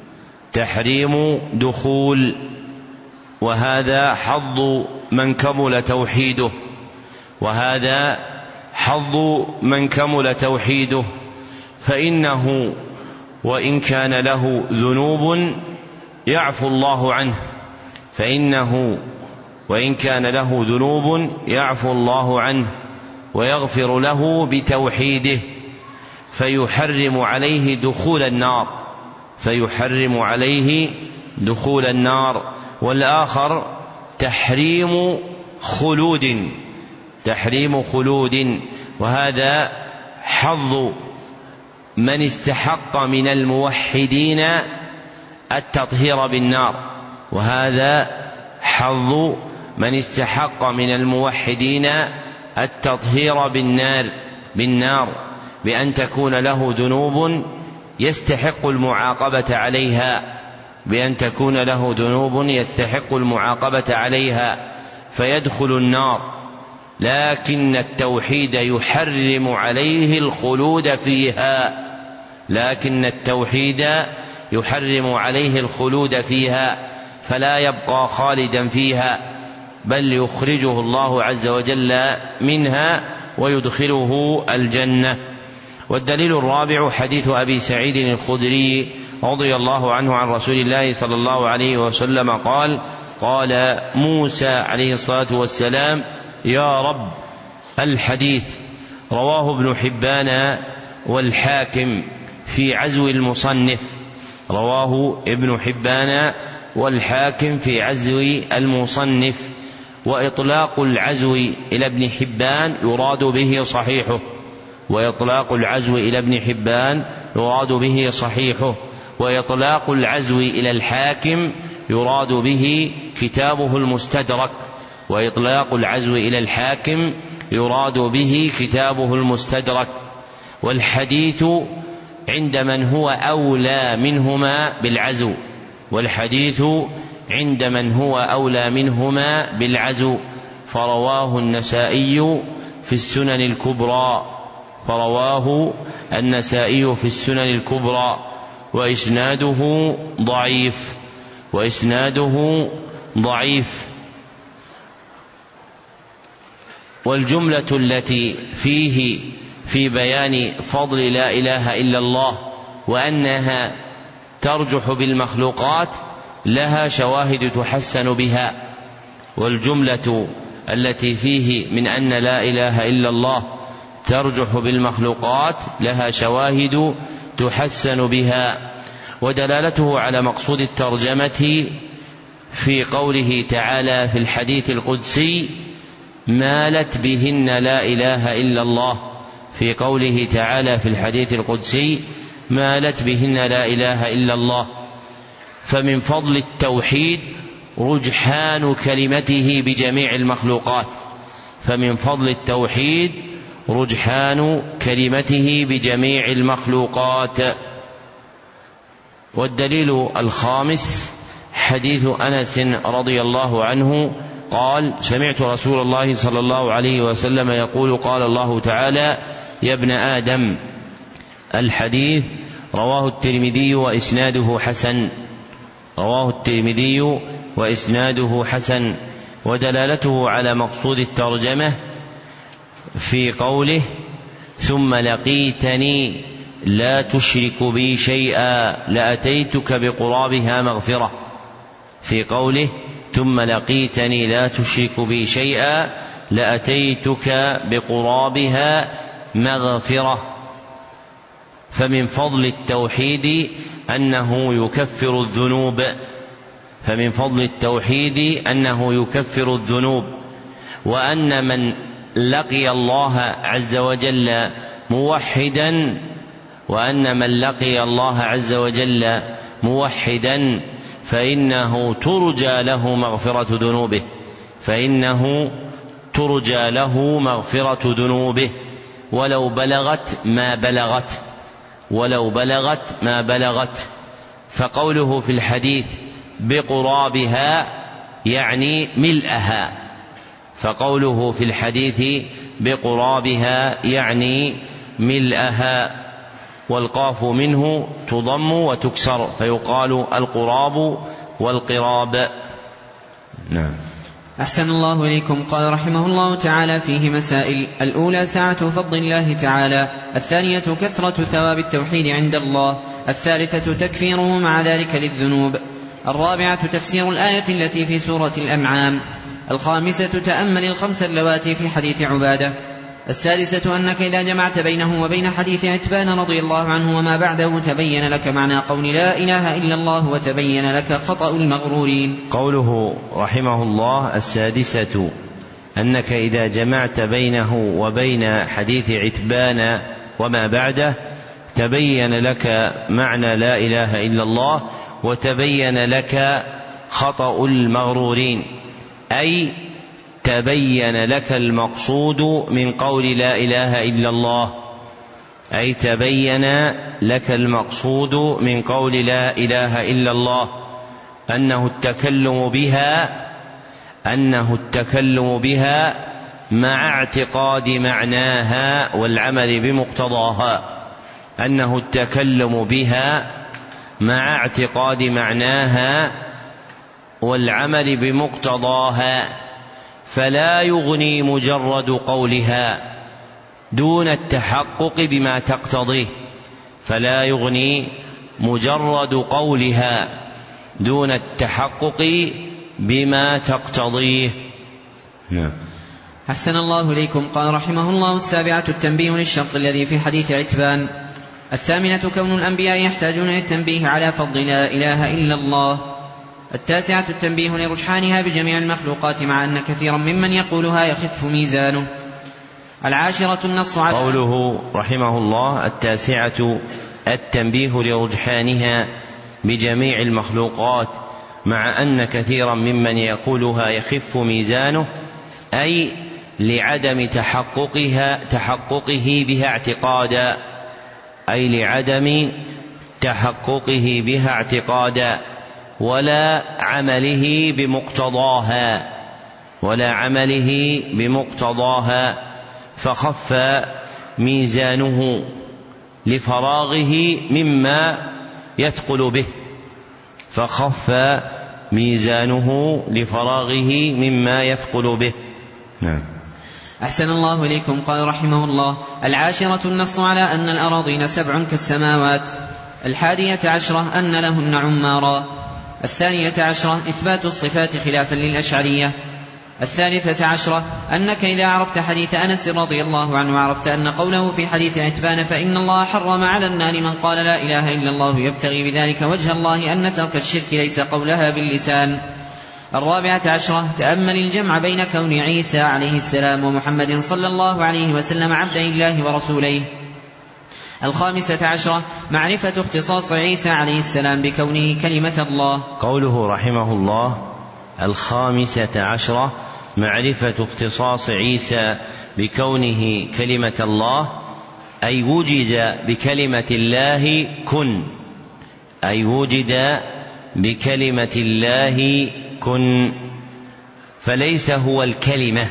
تحريم دخول وهذا حظ من كمل توحيده وهذا حظ من كمل توحيده فإنه وإن كان له ذنوب يعفو الله عنه فإنه وإن كان له ذنوب يعفو الله عنه ويغفر له بتوحيده فيحرم عليه دخول النار فيحرم عليه دخول النار. والآخر تحريم خلود تحريم خلود وهذا حظ من استحق من الموحدين التطهير بالنار وهذا حظ من استحق من الموحدين التطهير بالنار بالنار بأن تكون له ذنوب يستحق المعاقبة عليها بأن تكون له ذنوب يستحق المعاقبة عليها فيدخل النار، لكن التوحيد يحرم عليه الخلود فيها لكن التوحيد يحرم عليه الخلود فيها فلا يبقى خالدا فيها بل يخرجه الله عز وجل منها ويدخله الجنة. والدليل الرابع حديث أبي سعيد الخدري رضي الله عنه عن رسول الله صلى الله عليه وسلم قال: قال موسى عليه الصلاة والسلام: يا رب. الحديث رواه ابن حبان والحاكم في عزو المصنف رواه ابن حبان والحاكم في عزو المصنف. وإطلاق العزو إلى ابن حبان يراد به صحيحه وإطلاق العزو إلى ابن حبان يراد به صحيحه وإطلاق العزو إلى الحاكم يراد به كتابه المستدرك وإطلاق العزو إلى الحاكم يراد به كتابه المستدرك. والحديث عند من هو أولى منهما بالعزو والحديث عند من هو أولى منهما بالعزو فرواه النسائي في السنن الكبرى فرواه النسائي في السنن الكبرى وإسناده ضعيف وإسناده ضعيف. والجملة التي فيه في بيان فضل لا إله إلا الله وأنها ترجح بالمخلوقات لها شواهد تحسن بها، والجملة التي فيه من أن لا إله إلا الله ترجح بالمخلوقات لها شواهد تحسن بها. ودلالته على مقصود الترجمة في قوله تعالى في الحديث القدسي مالت بهن لا إله إلا الله، في قوله تعالى في الحديث القدسي مالت بهن لا إله إلا الله. فمن فضل التوحيد رجحان كلمته بجميع المخلوقات، فمن فضل التوحيد رجحان كلمته بجميع المخلوقات. والدليل الخامس حديث أنس رضي الله عنه قال سمعت رسول الله صلى الله عليه وسلم يقول قال الله تعالى يا ابن آدم. الحديث رواه الترمذي وإسناده حسن، رواه الترمذي وإسناده حسن. ودلالته على مقصود الترجمة في قوله ثم لقيتني لا تشرك بي شيئا لأتيتك بقرابها مغفرة، في قوله ثم لقيتني لا تشرك بي شيئا لأتيتك بقرابها مغفرة. فمن فضل التوحيد أنه يكفر الذنوب، فمن فضل التوحيد أنه يكفر الذنوب، وأن من لقي الله عز وجل موحدا وأن من لقي الله عز وجل موحدا فإنه ترجى له مغفرة ذنوبه، فإنه ترجى له مغفرة ذنوبه ولو بلغت ما بلغت، ولو بلغت ما بلغت. فقوله في الحديث بقرابها يعني ملئها، فقوله في الحديث بقرابها يعني ملئها، والقاف منه تضم وتكسر فيقال القراب والقراب. نعم. أحسن الله إليكم. قال رحمه الله تعالى فيه مسائل: الأولى سعة فضل الله تعالى، الثانية كثرة ثواب التوحيد عند الله، الثالثة تكفيره مع ذلك للذنوب، الرابعة تفسير الآية التي في سورة الأنعام، الخامسة تأمل الخمس اللواتي في حديث عبادة، السادسة أنك إذا جمعت بينه وبين حديث عتبان رضي الله عنه وما بعده تبين لك معنى قول لا إله إلا الله وتبين لك خطأ المغرورين. قوله رحمه الله السادسة أنك إذا جمعت بينه وبين حديث عتبان وما بعده تبين لك معنى لا إله إلا الله وتبين لك خطأ المغرورين، أي تبين لك المقصود من قول لا إله إلا الله، أي تبين لك المقصود من قول لا إله إلا الله أنه التكلم بها أنه التكلم بها مع اعتقاد معناها والعمل بمقتضاها، أنه التكلم بها مع اعتقاد معناها والعمل بمقتضاها، فلا يغني مجرد قولها دون التحقق بما تقتضيه، فلا يغني مجرد قولها دون التحقق بما تقتضيه. نعم. أحسن الله إليكم. قال رحمه الله السابعة التنبيه للشرط الذي في حديث عتبان، الثامنة كون الأنبياء يحتاجون للتنبيه على فضل لا إله إلا الله، التاسعة التنبيه لرجحانها بجميع المخلوقات مع أن كثيرا ممن يقولها يخف ميزانه، العاشرة النص على قوله رحمه الله التاسعة التنبيه لرجحانها بجميع المخلوقات مع أن كثيرا ممن يقولها يخف ميزانه، أي لعدم تحققها تحققه بها اعتقادا، أي لعدم تحققه بها اعتقادا ولا عمله بمقتضاها ولا عمله بمقتضاها فخف ميزانه لفراغه مما يثقل به فخف ميزانه لفراغه مما يثقل به. نعم. أحسن الله إليكم. قال رحمه الله العاشرة النص على أن الأراضين سبع كالسماوات، الحادية عشرة أن لهن عمارا، الثانية عشرة إثبات الصفات خلافا للأشعرية. الثالثة عشرة أنك إذا عرفت حديث أنس رضي الله عنه وعرفت أن قوله في حديث عتبان فإن الله حرم على النار من قال لا إله إلا الله يبتغي بذلك وجه الله أن ترك الشرك ليس قولها باللسان. الرابعة عشرة تأمل الجمع بين كون عيسى عليه السلام ومحمد صلى الله عليه وسلم عبد الله ورسوله. الخامسة عشرة معرفة اختصاص عيسى عليه السلام بكونه كلمة الله. قوله رحمه الله الخامسة عشرة معرفة اختصاص عيسى بكونه كلمة الله، أي وجد بكلمة الله كن، أي وجد بكلمة الله كن، فليس هو الكلمة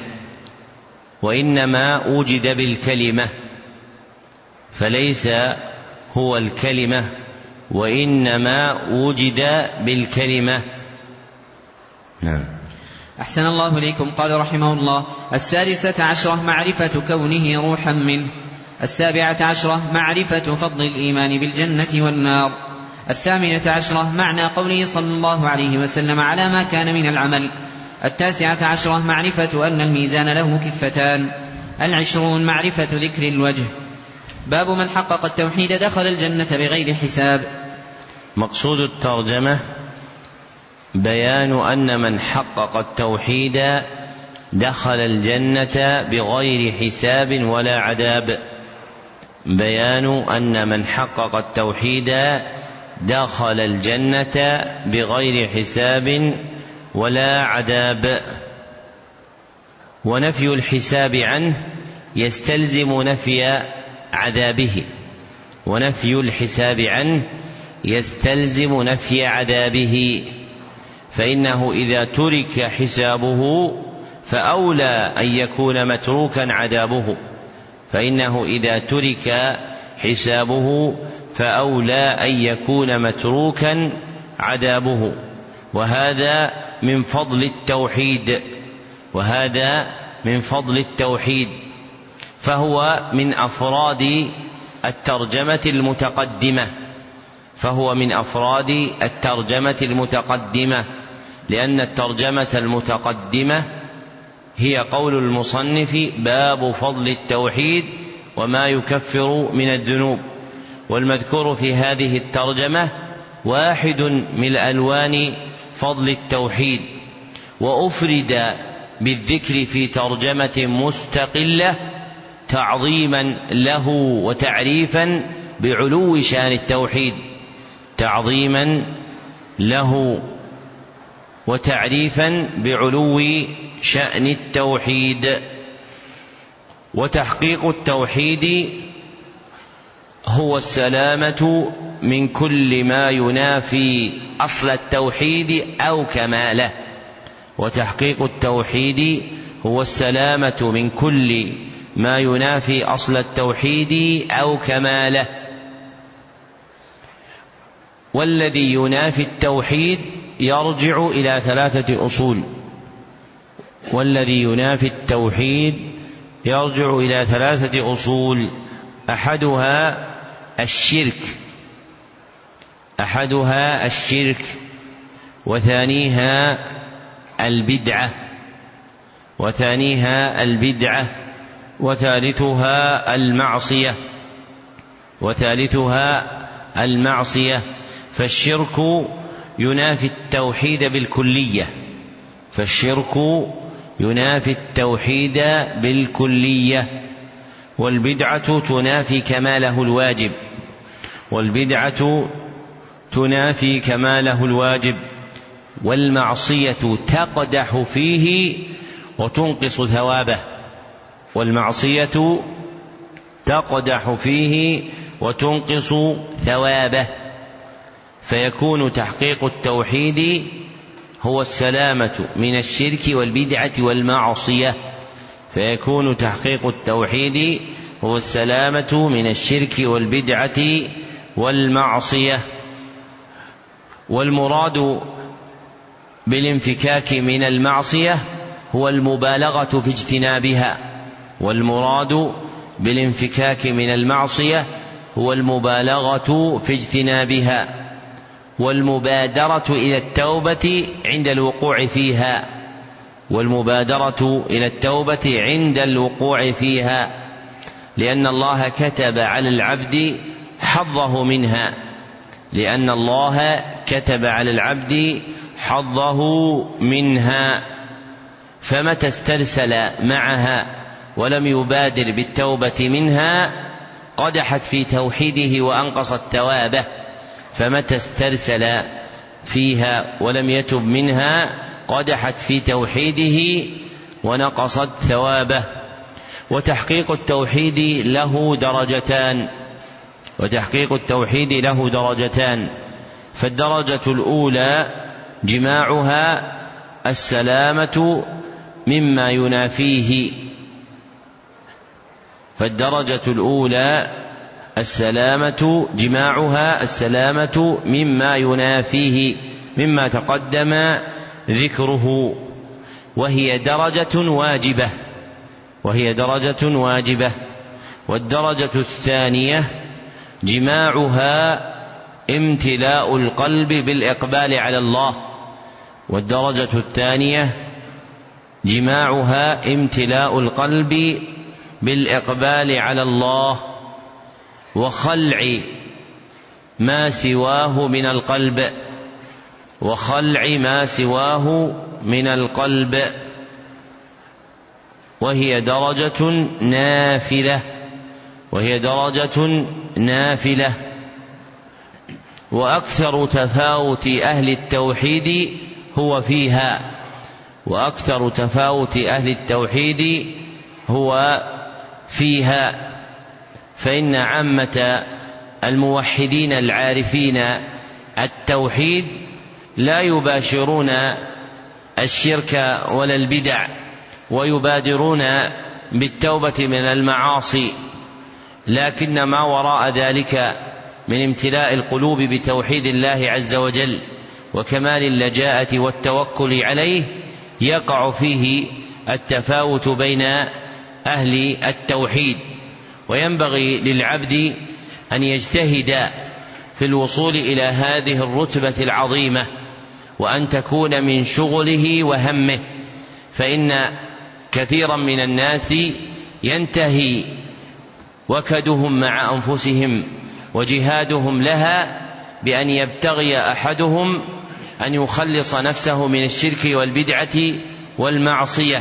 وإنما وجد بالكلمة، فليس هو الكلمة وإنما وجد بالكلمة. نعم. أحسن الله إليكم. قال رحمه الله السادسة عشرة معرفة كونه روحا منه. السابعة عشرة معرفة فضل الإيمان بالجنة والنار. الثامنة عشرة معنى قوله صلى الله عليه وسلم على ما كان من العمل. التاسعة عشرة معرفة أن الميزان له كفتان. العشرون معرفة ذكر الوجه. باب من حقق التوحيد دخل الجنة بغير حساب. مقصود الترجمة بيان أن من حقق التوحيد دخل الجنة بغير حساب ولا عذاب. بيان أن من حقق التوحيد دخل الجنة بغير حساب ولا عذاب. ونفي الحساب عنه يستلزم نفي عذابه، ونفي الحساب عنه يستلزم نفي عذابه، فإنه إذا ترك حسابه فأولى أن يكون متروكا عذابه، فإنه إذا ترك حسابه فأولى أن يكون متروكا عذابه. وهذا من فضل التوحيد، وهذا من فضل التوحيد، فهو من أفراد الترجمة المتقدمة، فهو من أفراد الترجمة المتقدمة، لأن الترجمة المتقدمة هي قول المصنف باب فضل التوحيد وما يكفر من الذنوب، والمذكور في هذه الترجمة واحد من ألوان فضل التوحيد، وأفرد بالذكر في ترجمة مستقلة تعظيما له وتعريفا بعلو شأن التوحيد، تعظيما له وتعريفا بعلو شأن التوحيد. وتحقيق التوحيد هو السلامة من كل ما ينافي أصل التوحيد أو كماله. وتحقيق التوحيد هو السلامة من كل ما ينافي أصل التوحيد أو كماله. والذي ينافي التوحيد يرجع إلى ثلاثة أصول، والذي ينافي التوحيد يرجع إلى ثلاثة أصول. أحدها الشرك أحدها الشرك وثانيها البدعة وثانيها البدعة وثالثها المعصية وثالثها المعصية فالشرك ينافي التوحيد بالكلية فالشرك ينافي التوحيد بالكلية والبدعة تنافي كماله الواجب والبدعة تنافي كماله الواجب والمعصية تقدح فيه وتنقص ثوابه والمعصية تقدح فيه وتنقص ثوابه فيكون تحقيق التوحيد هو السلامة من الشرك والبدعة والمعصية فيكون تحقيق التوحيد هو السلامة من الشرك والبدعة والمعصية. والمراد بالانفكاك من المعصية هو المبالغة في اجتنابها والمراد بالانفكاك من المعصية هو المبالغة في اجتنابها والمبادرة إلى التوبة عند الوقوع فيها والمبادرة إلى التوبة عند الوقوع فيها لأن الله كتب على العبد حظه منها لأن الله كتب على العبد حظه منها فمتى استرسل معها ولم يبادر بالتوبة منها قدحت في توحيده وأنقصت ثوابه فمتى استرسل فيها ولم يتب منها قدحت في توحيده ونقصت ثوابه. وتحقيق التوحيد له درجتان وتحقيق التوحيد له درجتان فالدرجة الأولى جماعها السلامة مما ينافيه فالدرجة الأولى السلامة جماعها السلامة مما ينافيه مما تقدم ذكره وهي درجة واجبة وهي درجة واجبة والدرجة الثانية جماعها امتلاء القلب بالإقبال على الله والدرجة الثانية جماعها امتلاء القلب بالإقبال على الله وخلع ما سواه من القلب وخلع ما سواه من القلب وهي درجة نافلة وهي درجة نافلة وأكثر تفاوت أهل التوحيد هو فيها وأكثر تفاوت أهل التوحيد هو فيها فإن عامة الموحدين العارفين التوحيد لا يباشرون الشرك ولا البدع ويبادرون بالتوبة من المعاصي لكن ما وراء ذلك من امتلاء القلوب بتوحيد الله عز وجل وكمال اللجاءة والتوكل عليه يقع فيه التفاوت بين أهل التوحيد وينبغي للعبد أن يجتهد في الوصول إلى هذه الرتبة العظيمة وأن تكون من شغله وهمه فإن كثيرا من الناس ينتهي وكدهم مع أنفسهم وجهادهم لها بأن يبتغي أحدهم أن يخلص نفسه من الشرك والبدعة والمعصية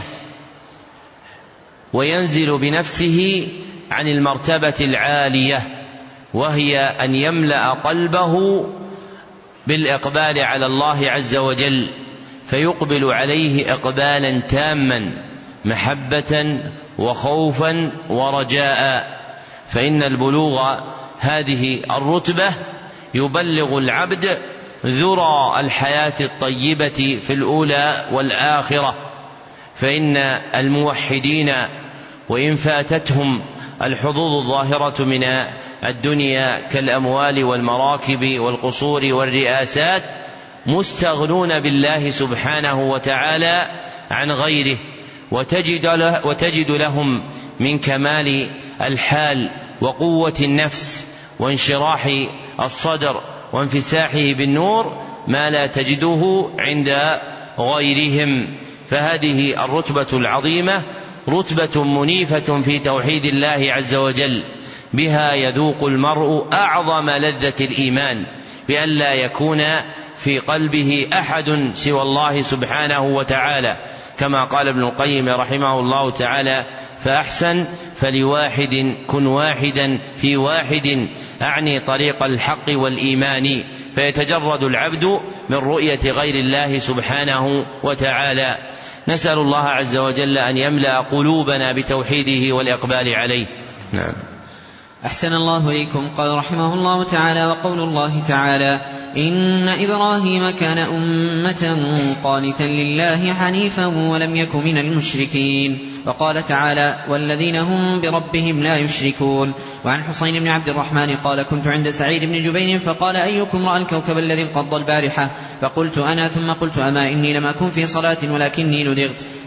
وينزل بنفسه عن المرتبة العالية وهي أن يملأ قلبه بالإقبال على الله عز وجل فيقبل عليه إقبالا تاما محبة وخوفا ورجاء فإن البلوغ هذه الرتبة يبلغ العبد ذرى الحياة الطيبة في الأولى والآخرة فإن الموحدين وإن فاتتهم الحظوظ الظاهرة من الدنيا كالأموال والمراكب والقصور والرئاسات مستغنون بالله سبحانه وتعالى عن غيره وتجد, له وتجد لهم من كمال الحال وقوة النفس وانشراح الصدر وانفساحه بالنور ما لا تجده عند غيرهم فهذه الرتبة العظيمة رتبة منيفة في توحيد الله عز وجل بها يذوق المرء أعظم لذة الإيمان بأن لا يكون في قلبه أحد سوى الله سبحانه وتعالى كما قال ابن القيم رحمه الله تعالى فأحسن فلواحد كن واحدا في واحد أعني طريق الحق والإيمان فيتجرد العبد من رؤية غير الله سبحانه وتعالى. نسأل الله عز وجل أن يملأ قلوبنا بتوحيده والإقبال عليه. نعم. أحسن الله إليكم. قال رحمه الله تعالى وقول الله تعالى إن إبراهيم كان أمة قانتا لله حنيفا ولم يك من المشركين. وقال تعالى والذين هم بربهم لا يشركون. وعن حسين بن عبد الرحمن قال كنت عند سعيد بن جبير فقال أيكم رأى الكوكب الذي انقض البارحة فقلت أنا ثم قلت أما إني لم أكن في صلاة ولكني لدغت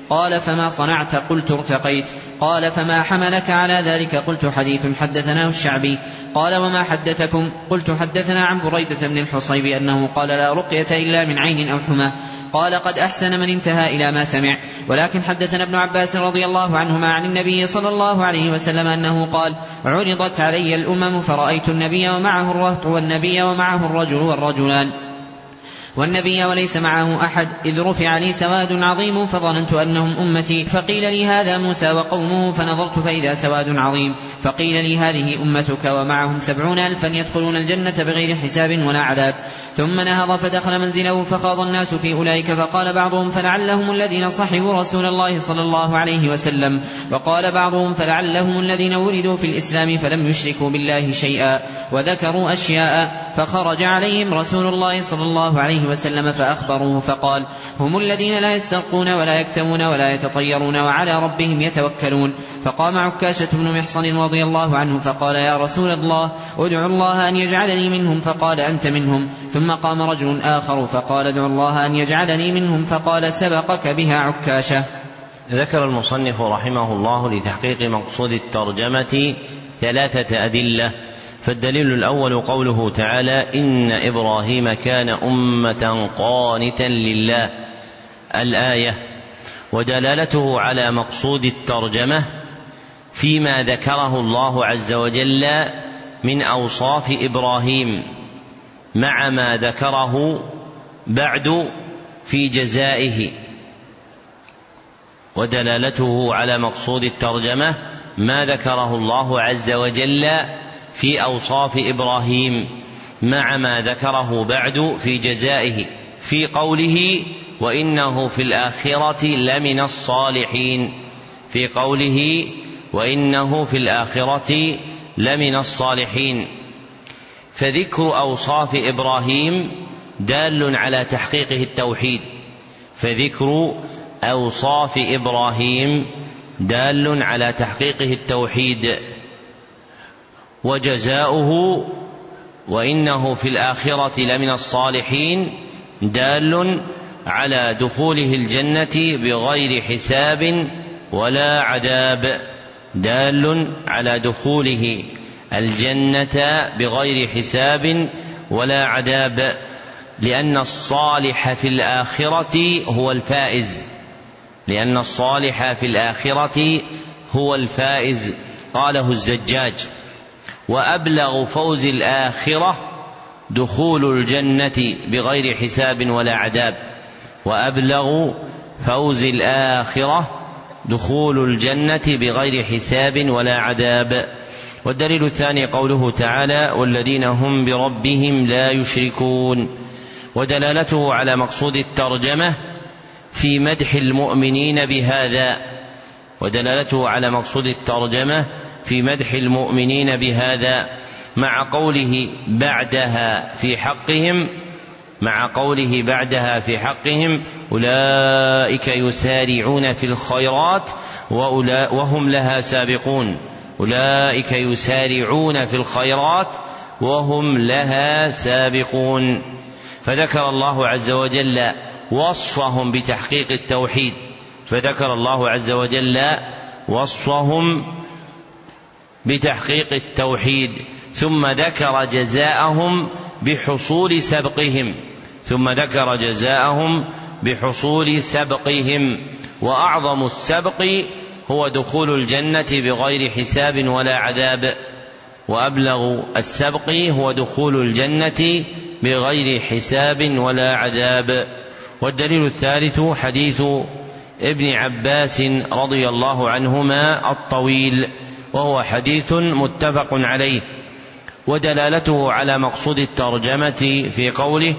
قال فما صنعت؟ قلت ارتقيت. قال فما حملك على ذلك؟ قلت حديث حدثناه الشعبي. قال وما حدثكم؟ قلت حدثنا عن بريدة بن الحصيب أنه قال لا رقية إلا من عين أو حمى. قال قد أحسن من انتهى إلى ما سمع. ولكن حدثنا ابن عباس رضي الله عنهما عن النبي صلى الله عليه وسلم أنه قال عرضت علي الأمم فرأيت النبي ومعه الرهط والنبي ومعه الرجل والرجلان والنبي وليس معه أحد، إذ رفع لي سواد عظيم فظننت أنهم أمتي، فقيل لي هذا موسى وقومه، فنظرت فإذا سواد عظيم، فقيل لي هذه أمتك ومعهم سبعون ألفا يدخلون الجنة بغير حساب ولا عذاب. ثم نهض فدخل منزله فخاض الناس في أولئك، فقال بعضهم فلعلهم الذين صحبوا رسول الله صلى الله عليه وسلم، وقال بعضهم فلعلهم الذين ولدوا في الإسلام فلم يشركوا بالله شيئا، وذكروا أشياء، فخرج عليهم رسول الله صلى الله عليه وسلم فأخبروه فقال هم الذين لا يسترقون ولا يكتمون ولا يتطيرون وعلى ربهم يتوكلون. فقام عكاشة بن محصن رضي الله عنه فقال يا رسول الله ادعو الله أن يجعلني منهم، فقال أنت منهم. ثم قام رجل آخر فقال ادعو الله أن يجعلني منهم، فقال سبقك بها عكاشة. ذكر المصنف رحمه الله لتحقيق مقصود الترجمة ثلاثة أدلة. فالدليل الأول قوله تعالى إن إبراهيم كان أمة قانتا لله الآية، ودلالته على مقصود الترجمة فيما ذكره الله عز وجل من أوصاف إبراهيم مع ما ذكره بعد في جزائه. ودلالته على مقصود الترجمة ما ذكره الله عز وجل في أوصاف إبراهيم مع ما ذكره بعد في جزائه في قوله وإنه في الآخرة لمن الصالحين، في قوله وإنه في الآخرة لمن الصالحين. فذكر أوصاف إبراهيم دال على تحقيقه التوحيد، فذكر أوصاف إبراهيم دال على تحقيقه التوحيد. وجزاؤه وإنه في الآخرة لمن الصالحين دال على دخوله الجنة بغير حساب ولا عذاب، دال على دخوله الجنة بغير حساب ولا عذاب، لأن الصالح في الآخرة هو الفائز، لأن الصالح في الآخرة هو الفائز. قاله الزجاج وأبلغ فوز الآخرة دخول الجنة بغير حساب ولا عذاب، وأبلغ فوز الآخرة دخول الجنة بغير حساب ولا عذاب. والدليل الثاني قوله تعالى والذين هم بربهم لا يشركون، ودلالته على مقصود الترجمة في مدح المؤمنين بهذا، ودلالته على مقصود الترجمة في مدح المؤمنين بهذا مع قوله بعدها في حقهم، مع قوله بعدها في حقهم أولئك يسارعون في الخيرات وهم لها سابقون، أولئك يسارعون في الخيرات وهم لها سابقون. فذكر الله عز وجل وصفهم بتحقيق التوحيد، فذكر الله عز وجل وصفهم بتحقيق التوحيد، ثم ذكر جزاءهم بحصول سبقهم، ثم ذكر جزاءهم بحصول سبقهم. وأعظم السبق هو دخول الجنة بغير حساب ولا عذاب، وأبلغ السبق هو دخول الجنة بغير حساب ولا عذاب. والدليل الثالث حديث ابن عباس رضي الله عنهما الطويل، وهو حديث متفق عليه، ودلالته على مقصود الترجمة في قوله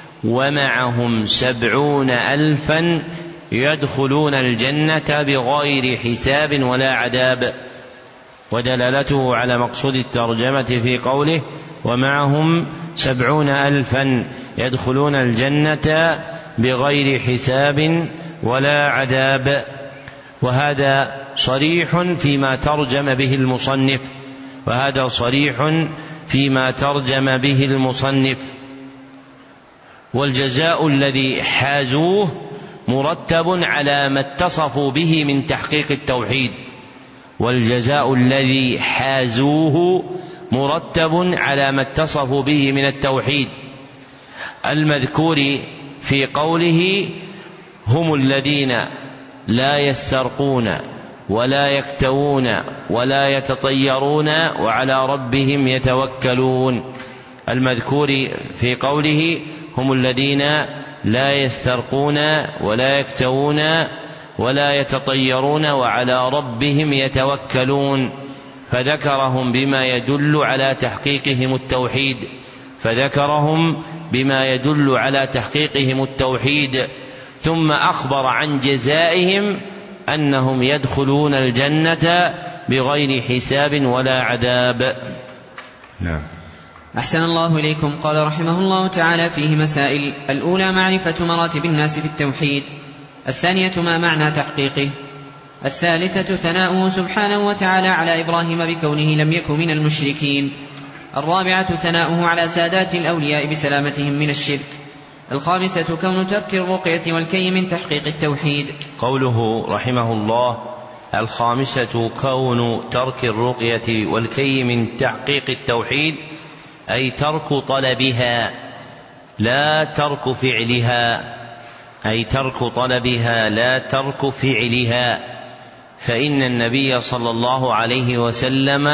ومعهم سبعون ألفا يدخلون الجنة بغير حساب ولا عذاب، ودلالته على مقصود الترجمة في قوله ومعهم سبعون ألفا يدخلون الجنة بغير حساب ولا عذاب. وهذا صريح فيما ترجم به المصنف، وهذا صريح فيما ترجم به المصنف. والجزاء الذي حازوه مرتب على ما اتصفوا به من تحقيق التوحيد، والجزاء الذي حازوه مرتب على ما اتصفوا به من التوحيد المذكور في قوله هم الذين لا يسترقون ولا يكتوون ولا يتطيرون وعلى ربهم يتوكلون. المذكور في قوله هم الذين لا يسترقون ولا يكتوون ولا يتطيرون وعلى ربهم يتوكلون، فذكرهم بما يدل على تحقيقهم التوحيد فذكرهم بما يدل على تحقيقهم التوحيد ثم أخبر عن جزائهم أنهم يدخلون الجنة بغير حساب ولا عذاب. نعم. أحسن الله إليكم. قال رحمه الله تعالى فيه مسائل: الأولى معرفة مراتب الناس في التوحيد، الثانية ما معنى تحقيقه، الثالثة ثناؤه سبحانه وتعالى على إبراهيم بكونه لم يكن من المشركين، الرابعة ثناؤه على سادات الأولياء بسلامتهم من الشرك، الخامسة كون ترك الرقية والكي من تحقيق التوحيد. قوله رحمه الله الخامسة كون ترك الرقية والكي من تحقيق التوحيد، أي ترك طلبها لا ترك فعلها، أي ترك طلبها لا ترك فعلها، فإن النبي صلى الله عليه وسلم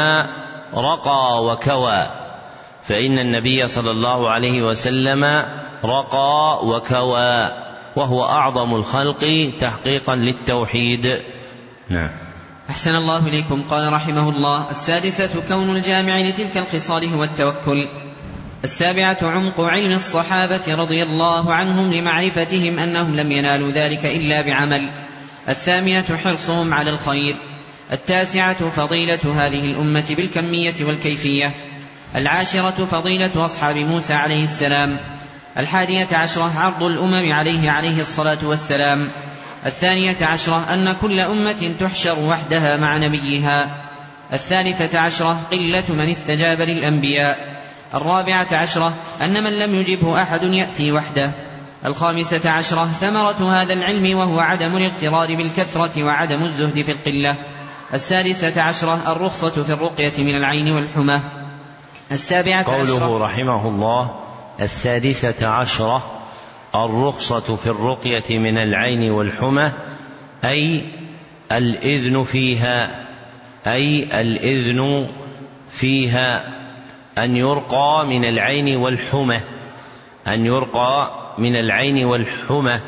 رقى وكوى فإن النبي صلى الله عليه وسلم رقى وكوى وهو أعظم الخلق تحقيقا للتوحيد. نعم. أحسن الله إليكم. قال رحمه الله السادسة كون الجامع لتلك الخصال هو التوكل، السابعة عمق علم الصحابة رضي الله عنهم لمعرفتهم أنهم لم ينالوا ذلك إلا بعمل، الثامنة حرصهم على الخير، التاسعة فضيلة هذه الأمة بالكمية والكيفية، العاشرة فضيلة أصحاب موسى عليه السلام، الحادية عشرة عرض الأمم عليه عليه الصلاة والسلام، الثانية عشرة أن كل أمة تحشر وحدها مع نبيها، الثالثة عشرة قلة من استجاب للأنبياء، الرابعة عشرة أن من لم يجبه أحد يأتي وحده، الخامسة عشرة ثمرة هذا العلم وهو عدم الاغترار بالكثرة وعدم الزهد في القلة، السادسة عشرة الرخصة في الرقية من العين والحمى، السابعة عشرة قوله رحمه الله السادسة عشرة الرخصة في الرقية من العين والحمى، أي الإذن فيها أي الإذن فيها أن يرقى من العين والحمى أن يرقى من العين والحمى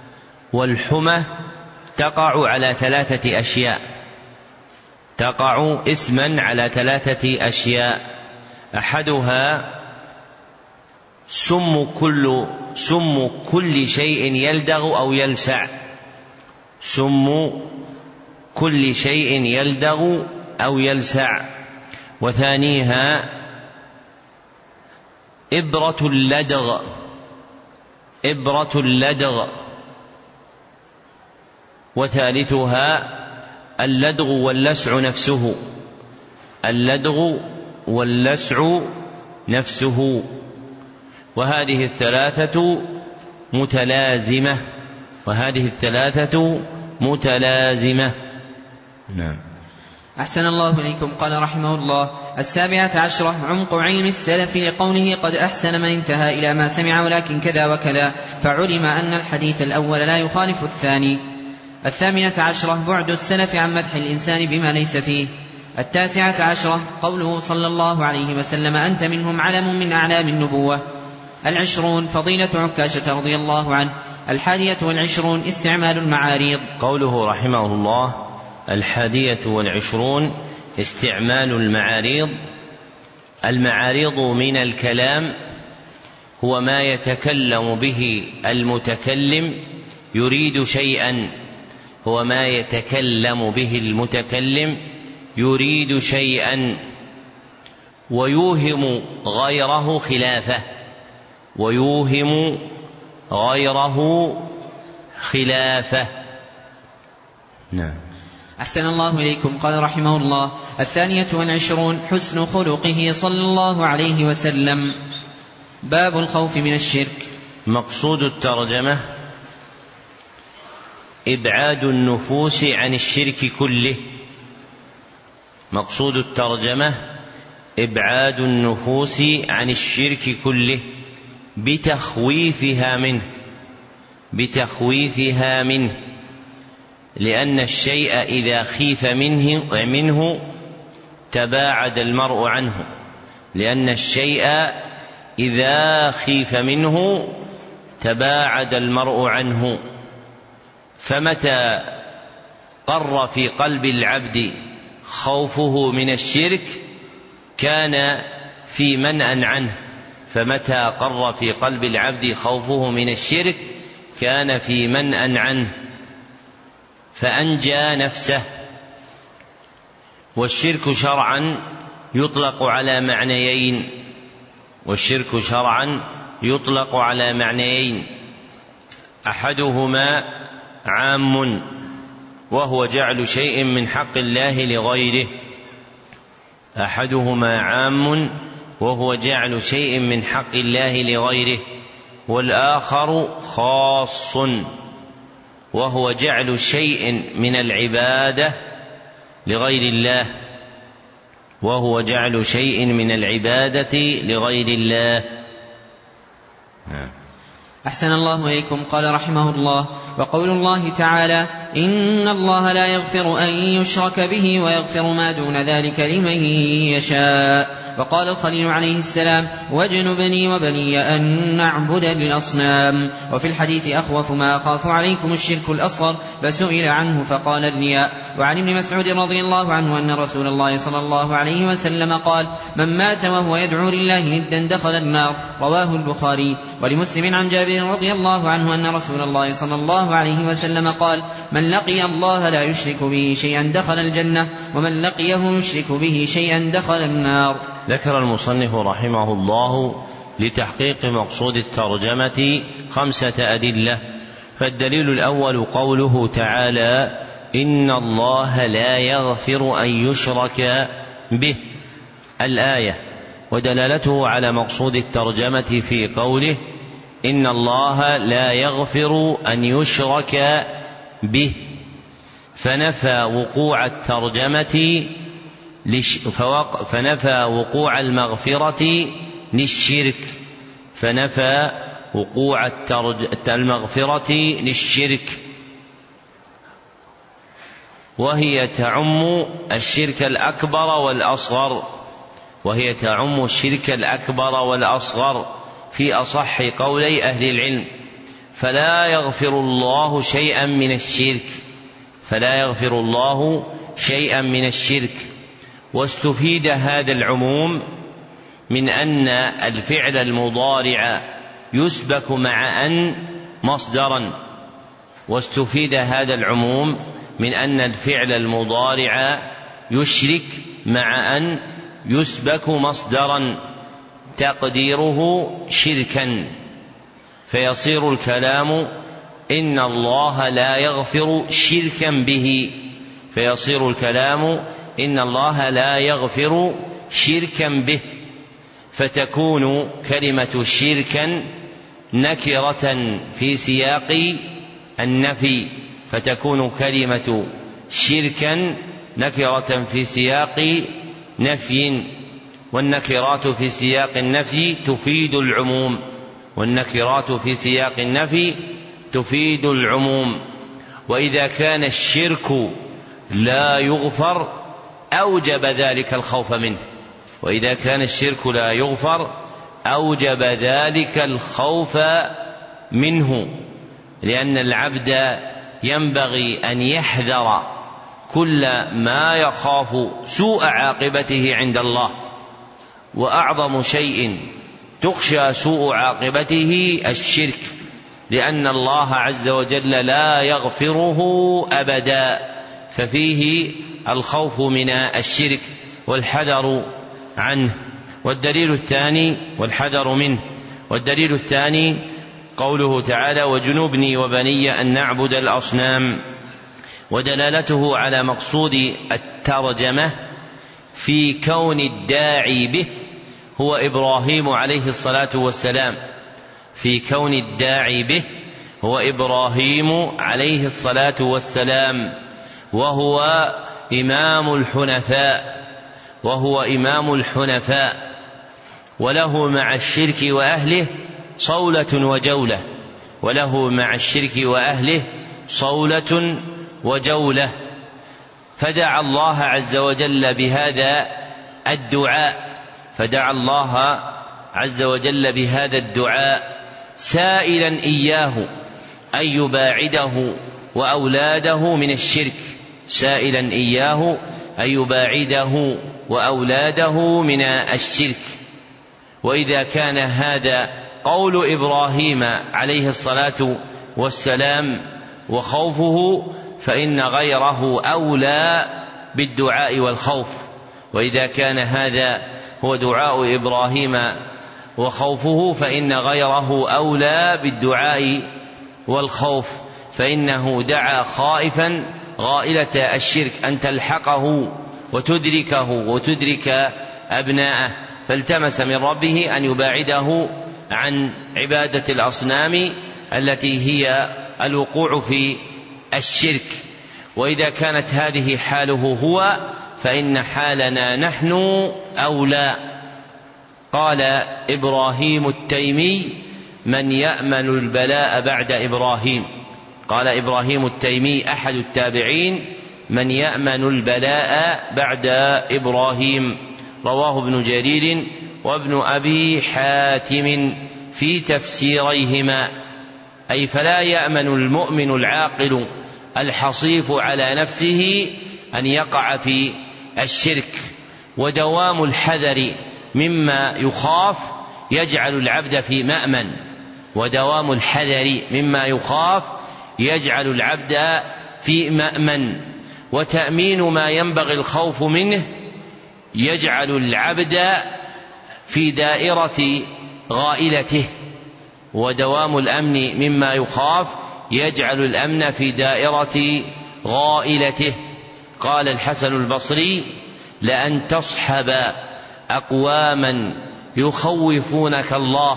والحمى تقع على ثلاثة أشياء تقع اسما على ثلاثة أشياء أحدها سم كل سم كل شيء يلدغ أو يلسع سم كل شيء يلدغ أو يلسع وثانيها إبرة اللدغ إبرة اللدغ وثالثها اللدغ واللسع نفسه اللدغ واللسع نفسه وهذه الثلاثة متلازمة وهذه الثلاثة متلازمة. نعم. أحسن الله إليكم. قال رحمه الله السابعة عشرة عمق علم السلف لقوله قد أحسن من انتهى إلى ما سمع ولكن كذا وكذا، فعلم أن الحديث الأول لا يخالف الثاني. الثامنة عشرة بعد السلف عن مدح الإنسان بما ليس فيه. التاسعة عشرة قوله صلى الله عليه وسلم أنت منهم علم من أعلام النبوة. العشرون فضيلة عكاشة رضي الله عنه. الحادية والعشرون استعمال المعاريض. قوله رحمه الله الحادية والعشرون استعمال المعاريض. المعاريض من الكلام هو ما يتكلم به المتكلم يريد شيئا هو ما يتكلم به المتكلم يريد شيئا ويوهم غيره خلافه ويوهم غيره خلافه. نعم. أحسن الله إليكم. قال رحمه الله الثانية والعشرون حسن خلقه صلى الله عليه وسلم. باب الخوف من الشرك. مقصود الترجمة إبعاد النفوس عن الشرك كله. مقصود الترجمة إبعاد النفوس عن الشرك كله بتخويفها منه بتخويفها منه لأن الشيء إذا خيف منه, منه تباعد المرء عنه لأن الشيء إذا خيف منه تباعد المرء عنه. فمتى قر في قلب العبد خوفه من الشرك كان في منأ عنه فمتى قر في قلب العبد خوفه من الشرك كان في منأ عنه فأنجى نفسه. والشرك شرعا يطلق على معنيين والشرك شرعا يطلق على معنيين أحدهما عام وهو جعل شيء من حق الله لغيره أحدهما عام وهو جعل شيء من حق الله لغيره والآخر خاص وهو جعل شيء من العبادة لغير الله وهو جعل شيء من العبادة لغير الله. أحسن الله إليكم. قال رحمه الله: وقول الله تعالى: إن الله لا يغفر أن يشرك به ويغفر ما دون ذلك لمن يشاء. وقال الخليل عليه السلام: واجنبني وبني أن نعبد الأصنام. وفي الحديث: أخوف ما أخاف عليكم الشرك الأصغر، فسئل عنه فقال الرياء. وعن ابن مسعود رضي الله عنه أن رسول الله صلى الله عليه وسلم قال: من مات وهو يدعو لله ندا دخل النار. رواه البخاري. ولمسلم عن جابر رضي الله عنه أن رسول الله صلى الله عليه وسلم قال: من لقي الله لا يشرك به شيئا دخل الجنة، ومن لقيه يشرك به شيئا دخل النار. ذكر المصنف رحمه الله لتحقيق مقصود الترجمة خمسة أدلة. فالدليل الأول قوله تعالى: إن الله لا يغفر أن يشرك به، الآية، ودلالته على مقصود الترجمة في قوله: إن الله لا يغفر أن يشرك به، فنفى وقوع الترجمة فنفى وقوع المغفرة للشرك فنفى وقوع المغفرة للشرك وهي تعم الشرك الأكبر والأصغر وهي تعم الشرك الأكبر والأصغر في أصح قولي أهل العلم. فلا يغفر الله شيئا من الشرك فلا يغفر الله شيئا من الشرك. واستفيد هذا العموم من أن الفعل المضارع يسبك مع أن مصدرا واستفيد هذا العموم من أن الفعل المضارع يشرك مع أن يسبك مصدرا تقديره شركا، فيصير الكلام إن الله لا يغفر شركا به فيصير الكلام إن الله لا يغفر شركا به فتكون كلمة شركا نكرة في سياق النفي فتكون كلمة شركا نكرة في سياق نفي، والنكرات في سياق النفي تفيد العموم والنكرات في سياق النفي تفيد العموم. وإذا كان الشرك لا يغفر أوجب ذلك الخوف منه وإذا كان الشرك لا يغفر أوجب ذلك الخوف منه، لأن العبد ينبغي أن يحذر كل ما يخاف سوء عاقبته عند الله، وأعظم شيء تخشى سوء عاقبته الشرك، لأن الله عز وجل لا يغفره أبدا، ففيه الخوف من الشرك والحذر عنه. والدليل الثاني والحذر منه والدليل الثاني قوله تعالى: وجنبني وبني أن نعبد الأصنام، ودلالته على مقصود الترجمة في كون الداعي به هو إبراهيم عليه الصلاة والسلام في كون الداعي به هو إبراهيم عليه الصلاة والسلام، وهو إمام الحنفاء وهو إمام الحنفاء وله مع الشرك وأهله صولة وجولة وله مع الشرك وأهله صولة وجولة فدعا الله عز وجل بهذا الدعاء فدعا الله عز وجل بهذا الدعاء سائلا إياه أن يباعده وأولاده من الشرك سائلا إياه أن يباعده وأولاده من الشرك. وإذا كان هذا قول إبراهيم عليه الصلاة والسلام وخوفه فإن غيره أولى بالدعاء والخوف. وإذا كان هذا هو دعاء إبراهيم وخوفه فإن غيره أولى بالدعاء والخوف، فإنه دعا خائفا غائلة الشرك أن تلحقه وتدركه وتدرك أبناءه، فالتمس من ربه أن يباعده عن عبادة الأصنام التي هي الوقوع في الشرك. وإذا كانت هذه حاله هو فإن حالنا نحن أولى. قال إبراهيم التيمي: من يأمن البلاء بعد إبراهيم. قال إبراهيم التيمي أحد التابعين: من يأمن البلاء بعد إبراهيم. رواه ابن جرير وابن أبي حاتم في تفسيريهما. أي فلا يأمن المؤمن العاقل الحصيف على نفسه أن يقع في الشرك. ودوام الحذر مما يخاف يجعل العبد في مأمن ودوام الحذر مما يخاف يجعل العبد في مأمن وتأمين ما ينبغي الخوف منه يجعل العبد في دائرة غائلته. ودوام الأمن مما يخاف يجعل الأمن في دائرة غائلته. قال الحسن البصري: لأن تصحب أقواما يخوفونك الله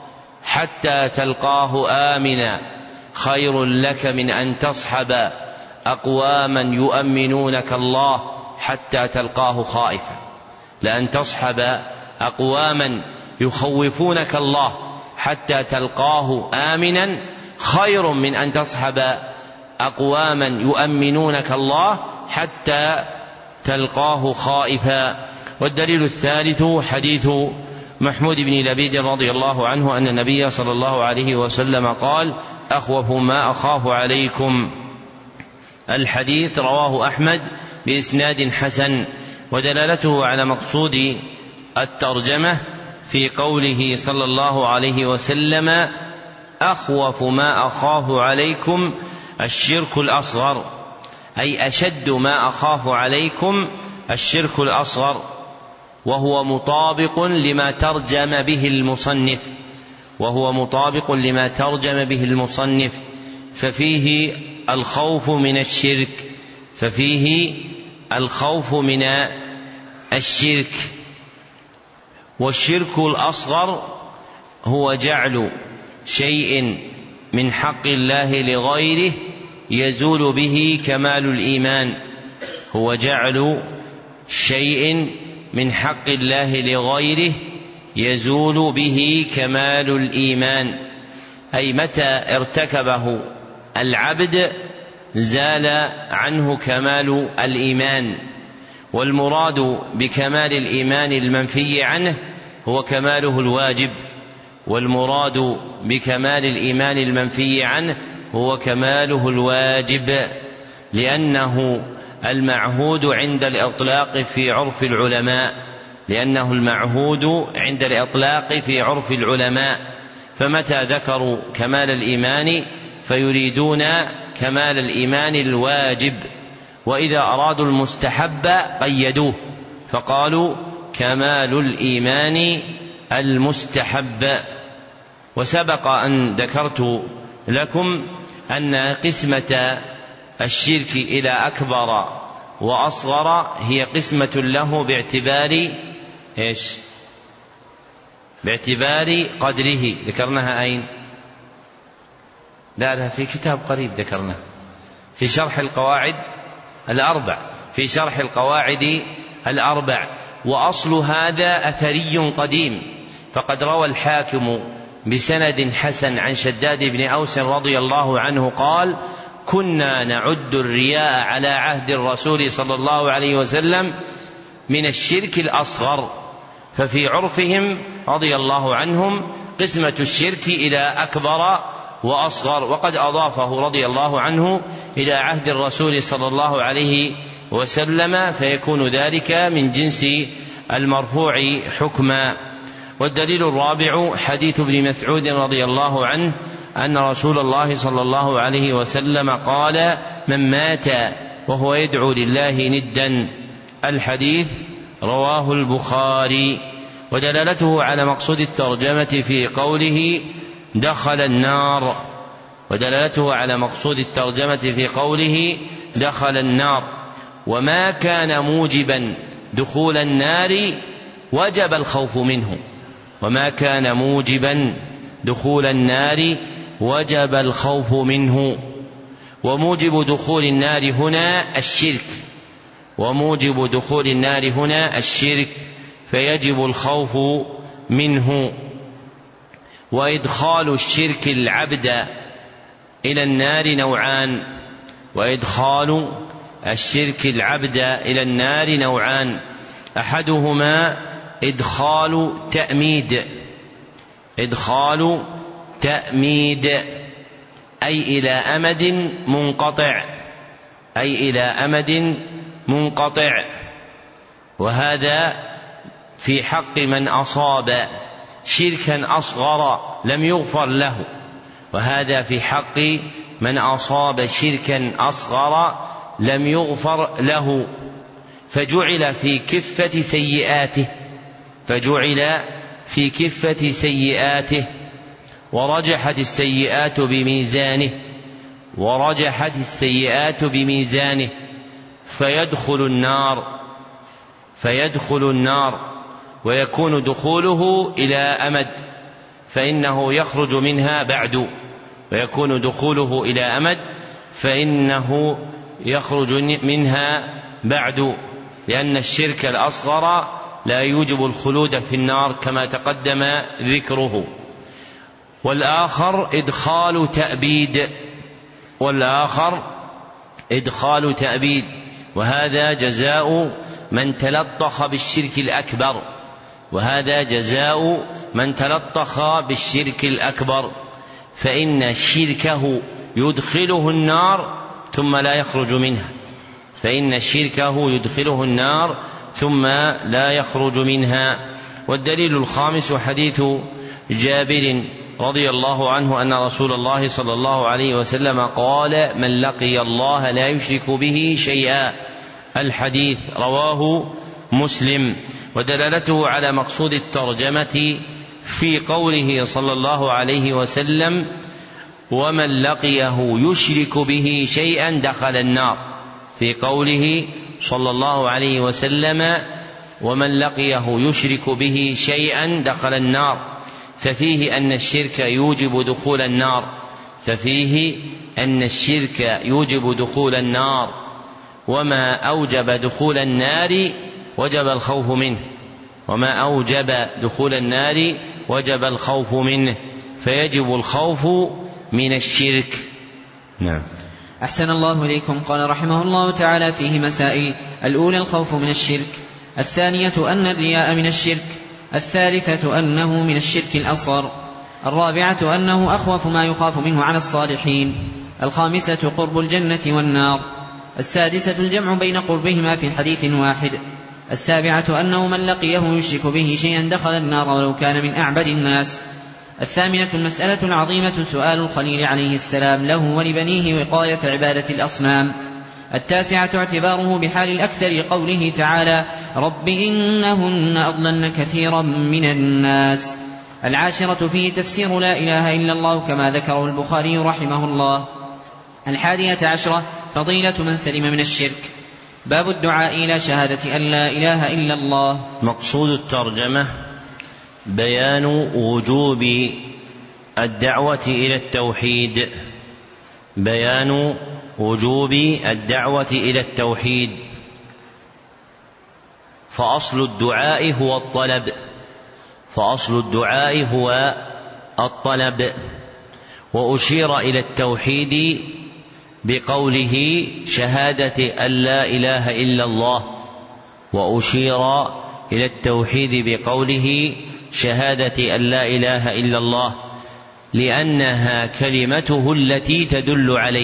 حتى تلقاه آمنا خير لك من أن تصحب أقواما يؤمنونك الله حتى تلقاه خائفا. لأن تصحب أقواما يخوفونك الله حتى تلقاه آمنا خير من أن تصحب أقواما يؤمنونك الله حتى تلقاه خائفا. والدليل الثالث حديث محمود بن لبيد رضي الله عنه أن النبي صلى الله عليه وسلم قال: أخوف ما أخاف عليكم. الحديث رواه أحمد بإسناد حسن. ودلالته على مقصود الترجمة في قوله صلى الله عليه وسلم: أخوف ما أخاف عليكم الشرك الأصغر، أي أشد ما أخاف عليكم الشرك الأصغر، وهو مطابق لما ترجم به المصنف وهو مطابق لما ترجم به المصنف ففيه الخوف من الشرك ففيه الخوف من الشرك. والشرك الأصغر هو جعل شيء من حق الله لغيره يزول به كمال الإيمان هو جعل شيء من حق الله لغيره يزول به كمال الإيمان، أي متى ارتكبه العبد زال عنه كمال الإيمان. والمراد بكمال الإيمان المنفي عنه هو كماله الواجب والمراد بكمال الإيمان المنفي عنه هو كماله الواجب، لأنه المعهود عند الإطلاق في عرف العلماء لأنه المعهود عند الإطلاق في عرف العلماء فمتى ذكروا كمال الإيمان فيريدون كمال الإيمان الواجب، وإذا أرادوا المستحب قيدوه فقالوا كمال الإيمان المستحب. وسبق أن ذكرت لكم أن قسمة الشرك إلى أكبر وأصغر هي قسمة له باعتبار إيش؟ باعتبار قدره. ذكرناها أين؟ لا لا في كتاب قريب ذكرنا في شرح القواعد الأربع في شرح القواعد الأربع. وأصل هذا أثري قديم، فقد روى الحاكم بسند حسن عن شداد بن أوس رضي الله عنه قال: كنا نعد الرياء على عهد الرسول صلى الله عليه وسلم من الشرك الأصغر، ففي عرفهم رضي الله عنهم قسمة الشرك إلى أكبر وأصغر، وقد أضافه رضي الله عنه إلى عهد الرسول صلى الله عليه وسلم، فيكون ذلك من جنس المرفوع حكما. والدليل الرابع حديث ابن مسعود رضي الله عنه أن رسول الله صلى الله عليه وسلم قال: من مات وهو يدعو لله ندا. الحديث رواه البخاري. ودلالته على مقصود الترجمة في قوله دخل النار ودلالته على مقصود الترجمة في قوله دخل النار وما كان موجبا دخول النار وجب الخوف منه وما كان موجبا دخول النار وجب الخوف منه. وموجب دخول النار هنا الشرك وموجب دخول النار هنا الشرك فيجب الخوف منه. وإدخال الشرك العبد إلى النار نوعان وإدخال الشرك العبد إلى النار نوعان أحدهما إدخال تأميد إدخال تأميد أي إلى أمد منقطع أي إلى أمد منقطع وهذا في حق من أصاب شركا أصغر لم يغفر له وهذا في حق من أصاب شركا أصغر لم يغفر له فجعل في كفة سيئاته فجعل في كفة سيئاته ورجحت السيئات بميزانه ورجحت السيئات بميزانه فيدخل النار فيدخل النار ويكون دخوله إلى أمد فإنه يخرج منها بعد ويكون دخوله إلى أمد فإنه يخرج منها بعد لأن الشرك الأصغر لا يوجب الخلود في النار كما تقدم ذكره. والآخر إدخال تأبيد والآخر إدخال تأبيد وهذا جزاء من تلطخ بالشرك الأكبر وهذا جزاء من تلطخ بالشرك الأكبر فإن شركه يدخله النار ثم لا يخرج منها فإن شركه يدخله النار ثم لا يخرج منها. والدليل الخامس حديث جابر رضي الله عنه أن رسول الله صلى الله عليه وسلم قال: من لقي الله لا يشرك به شيئا. الحديث رواه مسلم. ودلالته على مقصود الترجمة في قوله صلى الله عليه وسلم: ومن لقيه يشرك به شيئا دخل النار، في قوله صلى الله عليه وسلم: ومن لقيه يشرك به شيئا دخل النار، ففيه أن الشرك يوجب دخول النار ففيه أن الشرك يوجب دخول النار وما أوجب دخول النار وجب الخوف منه وما أوجب دخول النار وجب الخوف منه فيجب الخوف من الشرك. نعم. أحسن الله إليكم. قال رحمه الله تعالى فيه مسائل: الأولى الخوف من الشرك، الثانية أن الرياء من الشرك، الثالثة أنه من الشرك الأصغر، الرابعة أنه أخوف ما يخاف منه على الصالحين، الخامسة قرب الجنة والنار، السادسة الجمع بين قربهما في حديث واحد، السابعة أنه من لقيه يشرك به شيئا دخل النار ولو كان من أعبد الناس، الثامنة المسألة العظيمة سؤال الخليل عليه السلام له ولبنيه وقاية عبادة الأصنام، التاسعة اعتباره بحال الأكثر قوله تعالى: رب إنهن أضللن كثيرا من الناس، العاشرة فيه تفسير لا إله إلا الله كما ذكره البخاري رحمه الله، الحادية عشرة فضيلة من سلم من الشرك. باب الدعاء إلى شهادة أن لا إله إلا الله. مقصود الترجمة بيان وجوب الدعوة إلى التوحيد بيان وجوب الدعوة إلى التوحيد. فأصل الدعاء هو الطلب فأصل الدعاء هو الطلب وأشير إلى التوحيد بقوله شهادة أن لا إله إلا الله وأشير إلى التوحيد بقوله شهادة أن لا إله إلا الله لأنها كلمته التي تدل عليه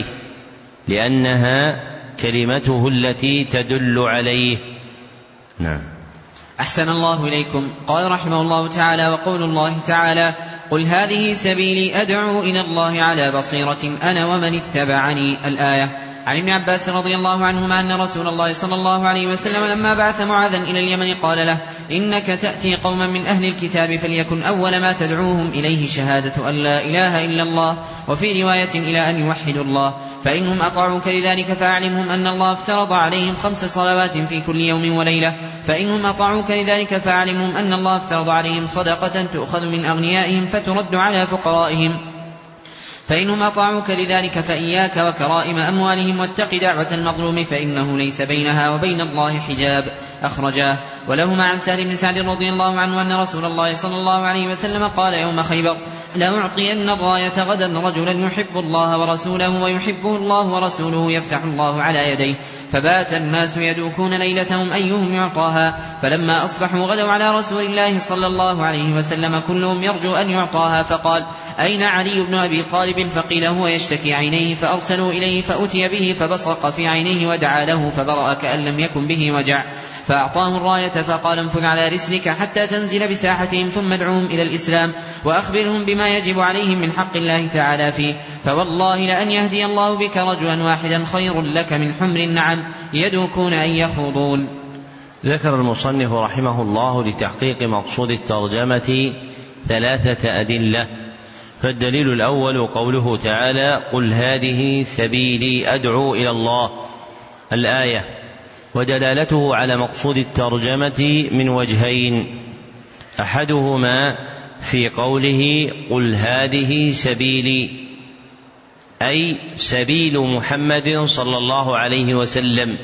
لأنها كلمته التي تدل عليه. نعم. أحسن الله إليكم. قال رحمه الله تعالى: وقول الله تعالى: قل هذه سبيلي أدعو إلى الله على بصيرة أنا ومن اتبعني. الآية. عن ابن عباس رضي الله عنهما أن رسول الله صلى الله عليه وسلم لما بعث معاذا إلى اليمن قال له: إنك تأتي قوما من أهل الكتاب فليكن أول ما تدعوهم إليه شهادة أن لا إله إلا الله، وفي رواية إلى أن يوحدوا الله، فإنهم أطاعوك لذلك فأعلمهم أن الله افترض عليهم خمس صلوات في كل يوم وليلة، فإنهم أطاعوك لذلك فأعلمهم أن الله افترض عليهم صدقة تؤخذ من أغنيائهم فترد على فقرائهم، فإنهم أطاعوك لذلك فإياك وكرائم أموالهم واتق دعوة المظلوم فإنه ليس بينها وبين الله حجاب. أخرجاه. ولهما عن سهل بن سعد رضي الله عنه أن رسول الله صلى الله عليه وسلم قال يوم خيبر: لأعطين الراية غدا رجلا يحب الله ورسوله ويحبه الله ورسوله يفتح الله على يديه، فبات الناس يدوكون ليلتهم أيهم يعطاها، فلما أصبحوا غدوا على رسول الله صلى الله عليه وسلم كلهم يرجو أن يعطاها، فقال: أين علي بن أبي طالب؟ فقيل: هو يشتكي عينيه، فأرسلوا إليه فأتي به فبصق في عينيه ودعا له فبرأ كأن لم يكن به وجع، فأعطاه الراية فقال: انفذ على رسلك حتى تنزل بساحتهم ثم ادعوهم إلى الإسلام وأخبرهم بما يجب عليهم من حق الله تعالى فيه، فوالله لأن يهدي الله بك رجلا واحدا خير لك من حمر النعم يدوكون أن يخوضون. ذكر المصنف رحمه الله لتحقيق مقصود الترجمة ثلاثة أدلة. فالدليل الأول قوله تعالى: قل هذه سبيلي أدعو إلى الله، الآية، ودلالته على مقصود الترجمة من وجهين: أحدهما في قوله قل هذه سبيلي، أي سبيل محمد صلى الله عليه وسلم،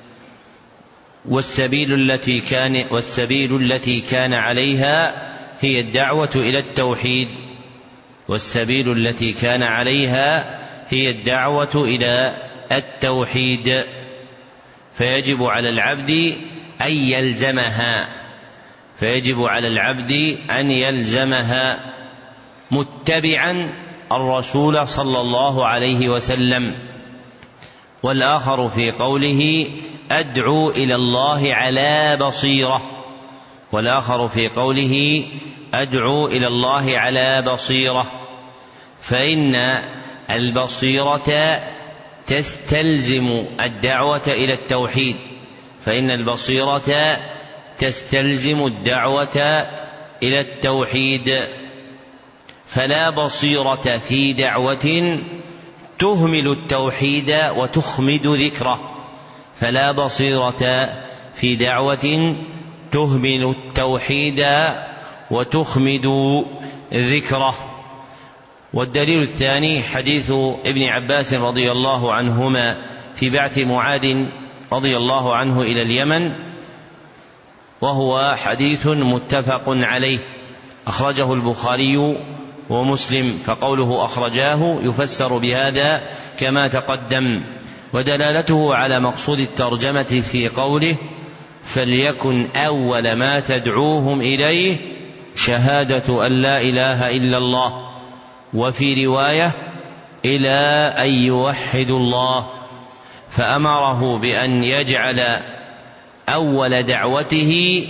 والسبيل التي كان والسبيل التي كان عليها هي الدعوة إلى التوحيد والسبيل التي كان عليها هي الدعوة إلى التوحيد، فيجب على العبد أن يلزمها فيجب على العبد أن يلزمها متبعا الرسول صلى الله عليه وسلم. والآخر في قوله أدعو إلى الله على بصيرة والآخر في قوله أدعو إلى الله على بصيرة، فإن البصيرة تستلزم الدعوة إلى التوحيد فإن البصيرة تستلزم الدعوة إلى التوحيد فلا بصيرة في دعوة تهمل التوحيد وتخمد ذكره فلا بصيرة في دعوة تهمل التوحيد وتخمد ذكره. والدليل الثاني حديث ابن عباس رضي الله عنهما في بعث معاذ رضي الله عنه إلى اليمن، وهو حديث متفق عليه، أخرجه البخاري ومسلم، فقوله أخرجاه يفسر بهذا كما تقدم. ودلالته على مقصود الترجمة في قوله فليكن أول ما تدعوهم إليه شهادة أن لا إله إلا الله، وفي رواية إلى أن يوحدوا الله، فأمره بأن يجعل أول دعوته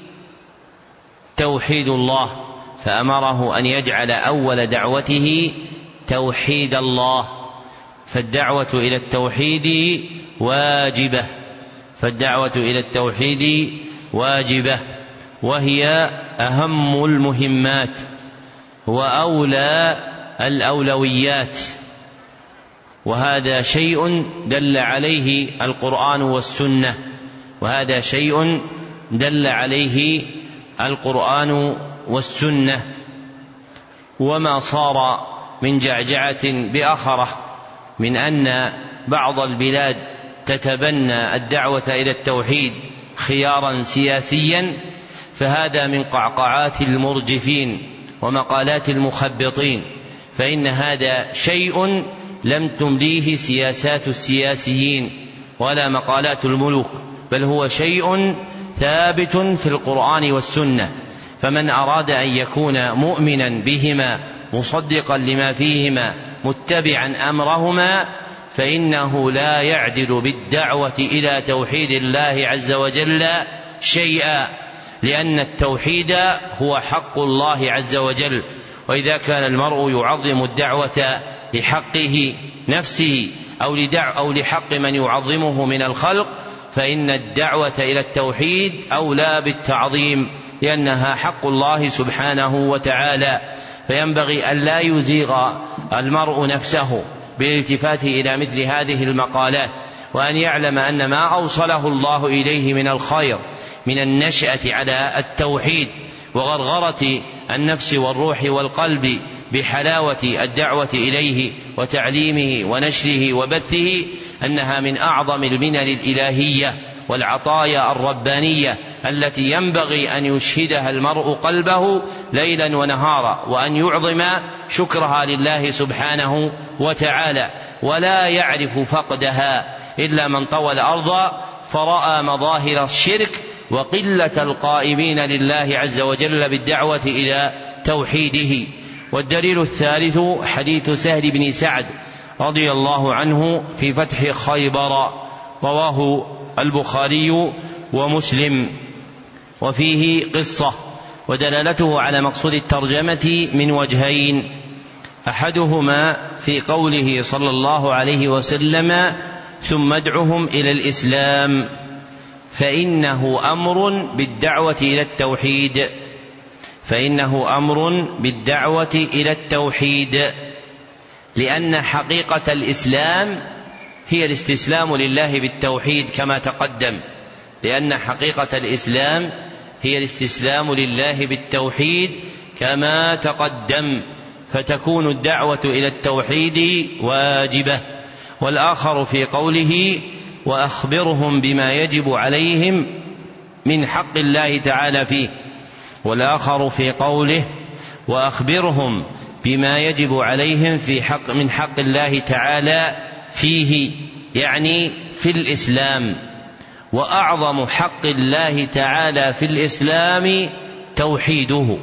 توحيد الله فأمره أن يجعل أول دعوته توحيد الله فالدعوة إلى التوحيد واجبة فالدعوة إلى التوحيد واجبة وهي أهم المهمات وأولى الأولويات، وهذا شيء دل عليه القرآن والسنة وهذا شيء دل عليه القرآن والسنة وما صار من جعجعة بأخرة من أن بعض البلاد تتبنى الدعوة إلى التوحيد خيارا سياسيا، فهذا من قعقعات المرجفين ومقالات المخبطين، فإن هذا شيء لم تمليه سياسات السياسيين ولا مقالات الملوك، بل هو شيء ثابت في القرآن والسنة. فمن أراد أن يكون مؤمنا بهما مصدقا لما فيهما متبعا أمرهما، فإنه لا يعدل بالدعوة إلى توحيد الله عز وجل شيئا، لأن التوحيد هو حق الله عز وجل. وإذا كان المرء يعظم الدعوة لحقه نفسه أو لدع أو لحق من يعظمه من الخلق، فإن الدعوة إلى التوحيد أولى بالتعظيم، لأنها حق الله سبحانه وتعالى. فينبغي أن لا يزيغ المرء نفسه بالالتفات إلى مثل هذه المقالات، وأن يعلم أن ما أوصله الله إليه من الخير من النشأة على التوحيد وغرغرة النفس والروح والقلب بحلاوة الدعوة إليه وتعليمه ونشره وبثه، أنها من أعظم المنن الإلهية والعطايا الربانية التي ينبغي أن يشهدها المرء قلبه ليلا ونهارا، وأن يعظم شكرها لله سبحانه وتعالى. ولا يعرف فقدها إلا من طوى الأرض فرأى مظاهر الشرك وقلة القائمين لله عز وجل بالدعوة إلى توحيده. والدليل الثالث حديث سهل بن سعد رضي الله عنه في فتح خيبر، رواه البخاري ومسلم، وفيه قصة ودلالته على مقصود الترجمة من وجهين: أحدهما في قوله صلى الله عليه وسلم: ثم ادعهم إلى الإسلام، فإنه أمر بالدعوة إلى التوحيد فإنه أمر بالدعوة إلى التوحيد لأن حقيقة الإسلام هي الاستسلام لله بالتوحيد كما تقدم لأن حقيقة الإسلام هي الاستسلام لله بالتوحيد كما تقدم فتكون الدعوة إلى التوحيد واجبة. والآخر في قوله: وأخبرهم بما يجب عليهم من حق الله تعالى فيه والآخر في قوله: وأخبرهم بما يجب عليهم في حق من حق الله تعالى فيه، يعني في الإسلام. وأعظم حق الله تعالى في الإسلام توحيده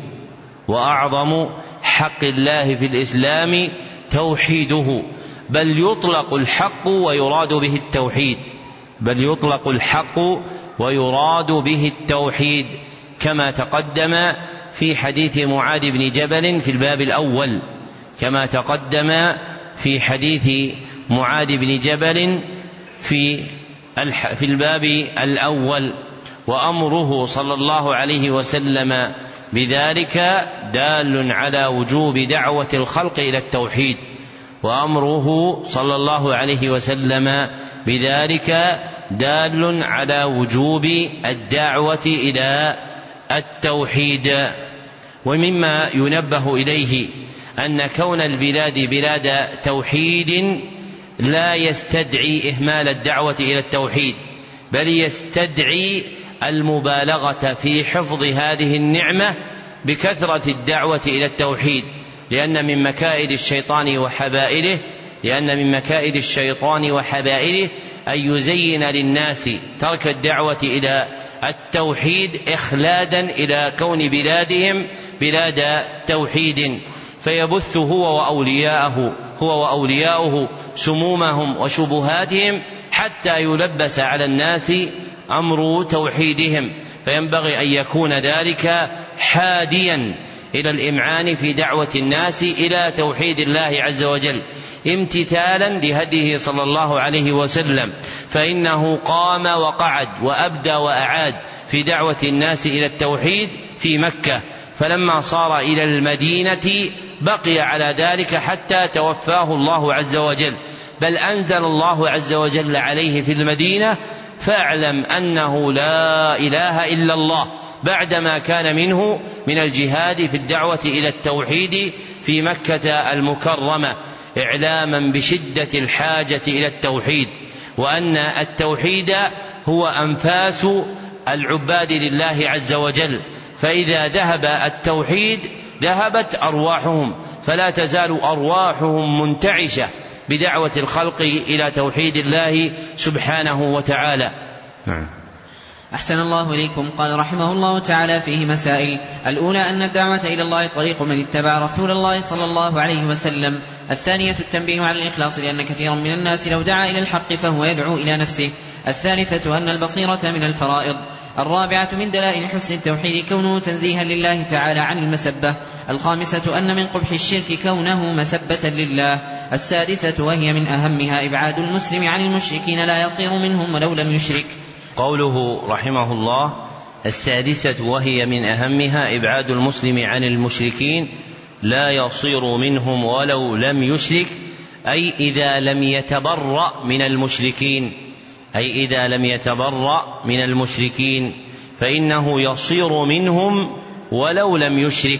وأعظم حق الله في الإسلام توحيده بل يطلق الحق ويراد به التوحيد بل يطلق الحق ويراد به التوحيد كما تقدم في حديث معاذ بن جبل في الباب الأول كما تقدم في حديث معاذ بن جبل في في الباب الأول. وأمره صلى الله عليه وسلم بذلك دال على وجوب دعوة الخلق إلى التوحيد وأمره صلى الله عليه وسلم بذلك دال على وجوب الدعوة إلى التوحيد. ومما ينبه إليه أن كون البلاد بلاد توحيد لا يستدعي إهمال الدعوة إلى التوحيد بل يستدعي المبالغة في حفظ هذه النعمة بكثرة الدعوة إلى التوحيد لأن من مكائد الشيطان وحبائله لأن من مكائد الشيطان وحبائله أن يزين للناس ترك الدعوة إلى التوحيد إخلادا إلى كون بلادهم بلاد توحيد فيبث هو وأولياءه هو وأولياؤه سمومهم وشبهاتهم حتى يلبس على الناس أمر توحيدهم. فينبغي أن يكون ذلك حاديا إلى الإمعان في دعوة الناس إلى توحيد الله عز وجل امتثالا لهديه صلى الله عليه وسلم، فإنه قام وقعد وأبدى وأعاد في دعوة الناس إلى التوحيد في مكة، فلما صار إلى المدينة بقي على ذلك حتى توفاه الله عز وجل، بل أنزل الله عز وجل عليه في المدينة: فاعلم أنه لا إله إلا الله، بعدما كان منه من الجهاد في الدعوة إلى التوحيد في مكة المكرمة. إعلاما بشدة الحاجة إلى التوحيد، وأن التوحيد هو أنفاس العباد لله عز وجل، فإذا ذهب التوحيد ذهبت أرواحهم، فلا تزال أرواحهم منتعشة بدعوة الخلق إلى توحيد الله سبحانه وتعالى. نعم. أحسن الله إليكم. قال رحمه الله تعالى فيه مسائل: الأولى أن الدعوة إلى الله طريق من اتبع رسول الله صلى الله عليه وسلم. الثانية التنبيه على الإخلاص، لأن كثيرا من الناس لو دعا إلى الحق فهو يدعو إلى نفسه. الثالثة أن البصيرة من الفرائض. الرابعة من دلائل حسن التوحيد كونه تنزيها لله تعالى عن المسبة. الخامسة أن من قبح الشرك كونه مسبة لله. السادسة وهي من أهمها إبعاد المسلم عن المشركين لا يصير منهم ولو لم يشرك. قوله رحمه الله: السادسة وهي من أهمها إبعاد المسلم عن المشركين لا يصير منهم ولو لم يشرك، أي إذا لم يتبرأ من المشركين، أي إذا لم يتبرأ من المشركين فإنه يصير منهم ولو لم يشرك،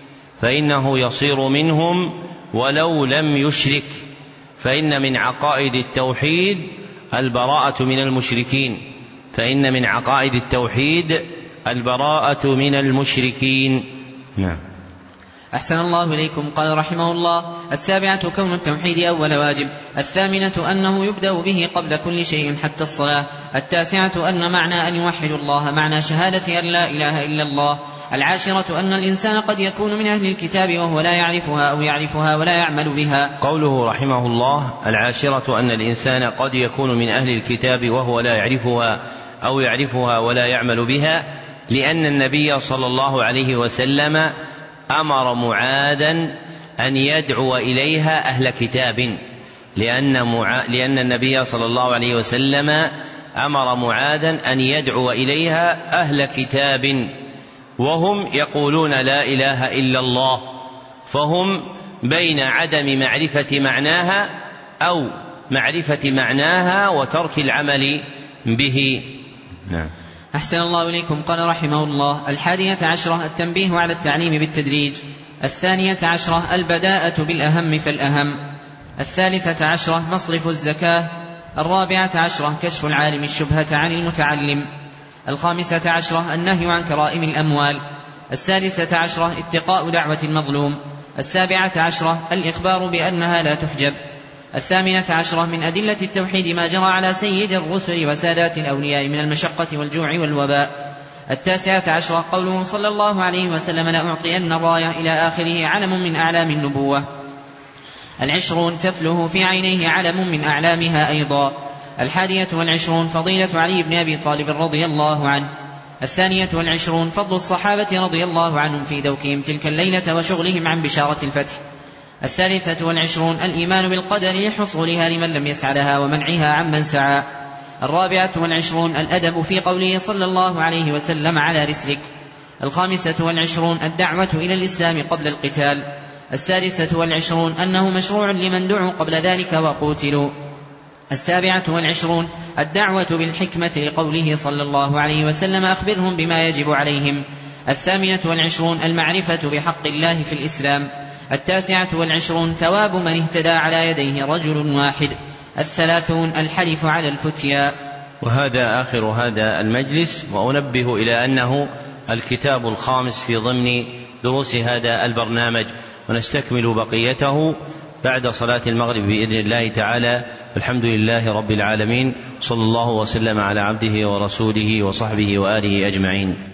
فإنه يصير منهم ولو لم يشرك، فإن من عقائد التوحيد البراءة من المشركين، فإن من عقائد التوحيد البراءة من المشركين. نعم. أحسن الله إليكم. قال رحمه الله: السابعة كون التوحيد أول واجب. الثامنة أنه يبدأ به قبل كل شيء حتى الصلاة. التاسعة أن معنى أن يوحد الله معنى شهادة أن لا إله إلا الله. العاشرة أن الإنسان قد يكون من أهل الكتاب وهو لا يعرفها أو يعرفها ولا يعمل بها. قوله رحمه الله: العاشرة أن الإنسان قد يكون من أهل الكتاب وهو لا يعرفها أو يعرفها ولا يعمل بها، لأن النبي صلى الله عليه وسلم أمر معاذا أن يدعو إليها أهل كتاب، لأن, مع... لأن النبي صلى الله عليه وسلم أمر معاذا أن يدعو إليها أهل كتاب وهم يقولون لا إله إلا الله، فهم بين عدم معرفة معناها أو معرفة معناها وترك العمل به. نعم. أحسن الله إليكم. قال رحمه الله: الحادية عشرة التنبيه على التعليم بالتدريج. الثانية عشرة البداءة بالأهم فالأهم. الثالثة عشرة مصرف الزكاة. الرابعة عشرة كشف العالم الشبهة عن المتعلم. الخامسة عشرة النهي عن كرائم الأموال. السادسة عشرة اتقاء دعوة المظلوم. السابعة عشرة الإخبار بأنها لا تحجب. الثامنة عشرة من أدلة التوحيد ما جرى على سيد الرسل وسادات الأولياء من المشقة والجوع والوباء. التاسعة عشرة قوله صلى الله عليه وسلم: لأعطين الراية إلى آخره علم من أعلام النبوة. العشرون تفله في عينيه علم من أعلامها أيضا. الحادية والعشرون فضيلة علي بن أبي طالب رضي الله عنه. الثانية والعشرون فضل الصحابة رضي الله عنهم في دوكهم تلك الليلة وشغلهم عن بشارة الفتح. الثالثة والعشرون الإيمان بالقدر لحصولها لمن لم يسعى لها ومنعها عمن سعى. الرابعة والعشرون الأدب في قوله صلى الله عليه وسلم: على رسلك. الخامسة والعشرون الدعوة إلى الإسلام قبل القتال. السادسة والعشرون أنه مشروع لمن دعوا قبل ذلك وقوتلوا. السابعة والعشرون الدعوة بالحكمة لقوله صلى الله عليه وسلم: أخبرهم بما يجب عليهم. الثامنة والعشرون المعرفة بحق الله في الإسلام. التاسعة والعشرون ثواب من اهتدى على يديه رجل واحد. الثلاثون الحلف على الفتيا. وهذا آخر هذا المجلس، وأنبه إلى أنه الكتاب الخامس في ضمن دروس هذا البرنامج، ونستكمل بقيته بعد صلاة المغرب بإذن الله تعالى. الحمد لله رب العالمين، صلى الله وسلم على عبده ورسوله وصحبه وآله أجمعين.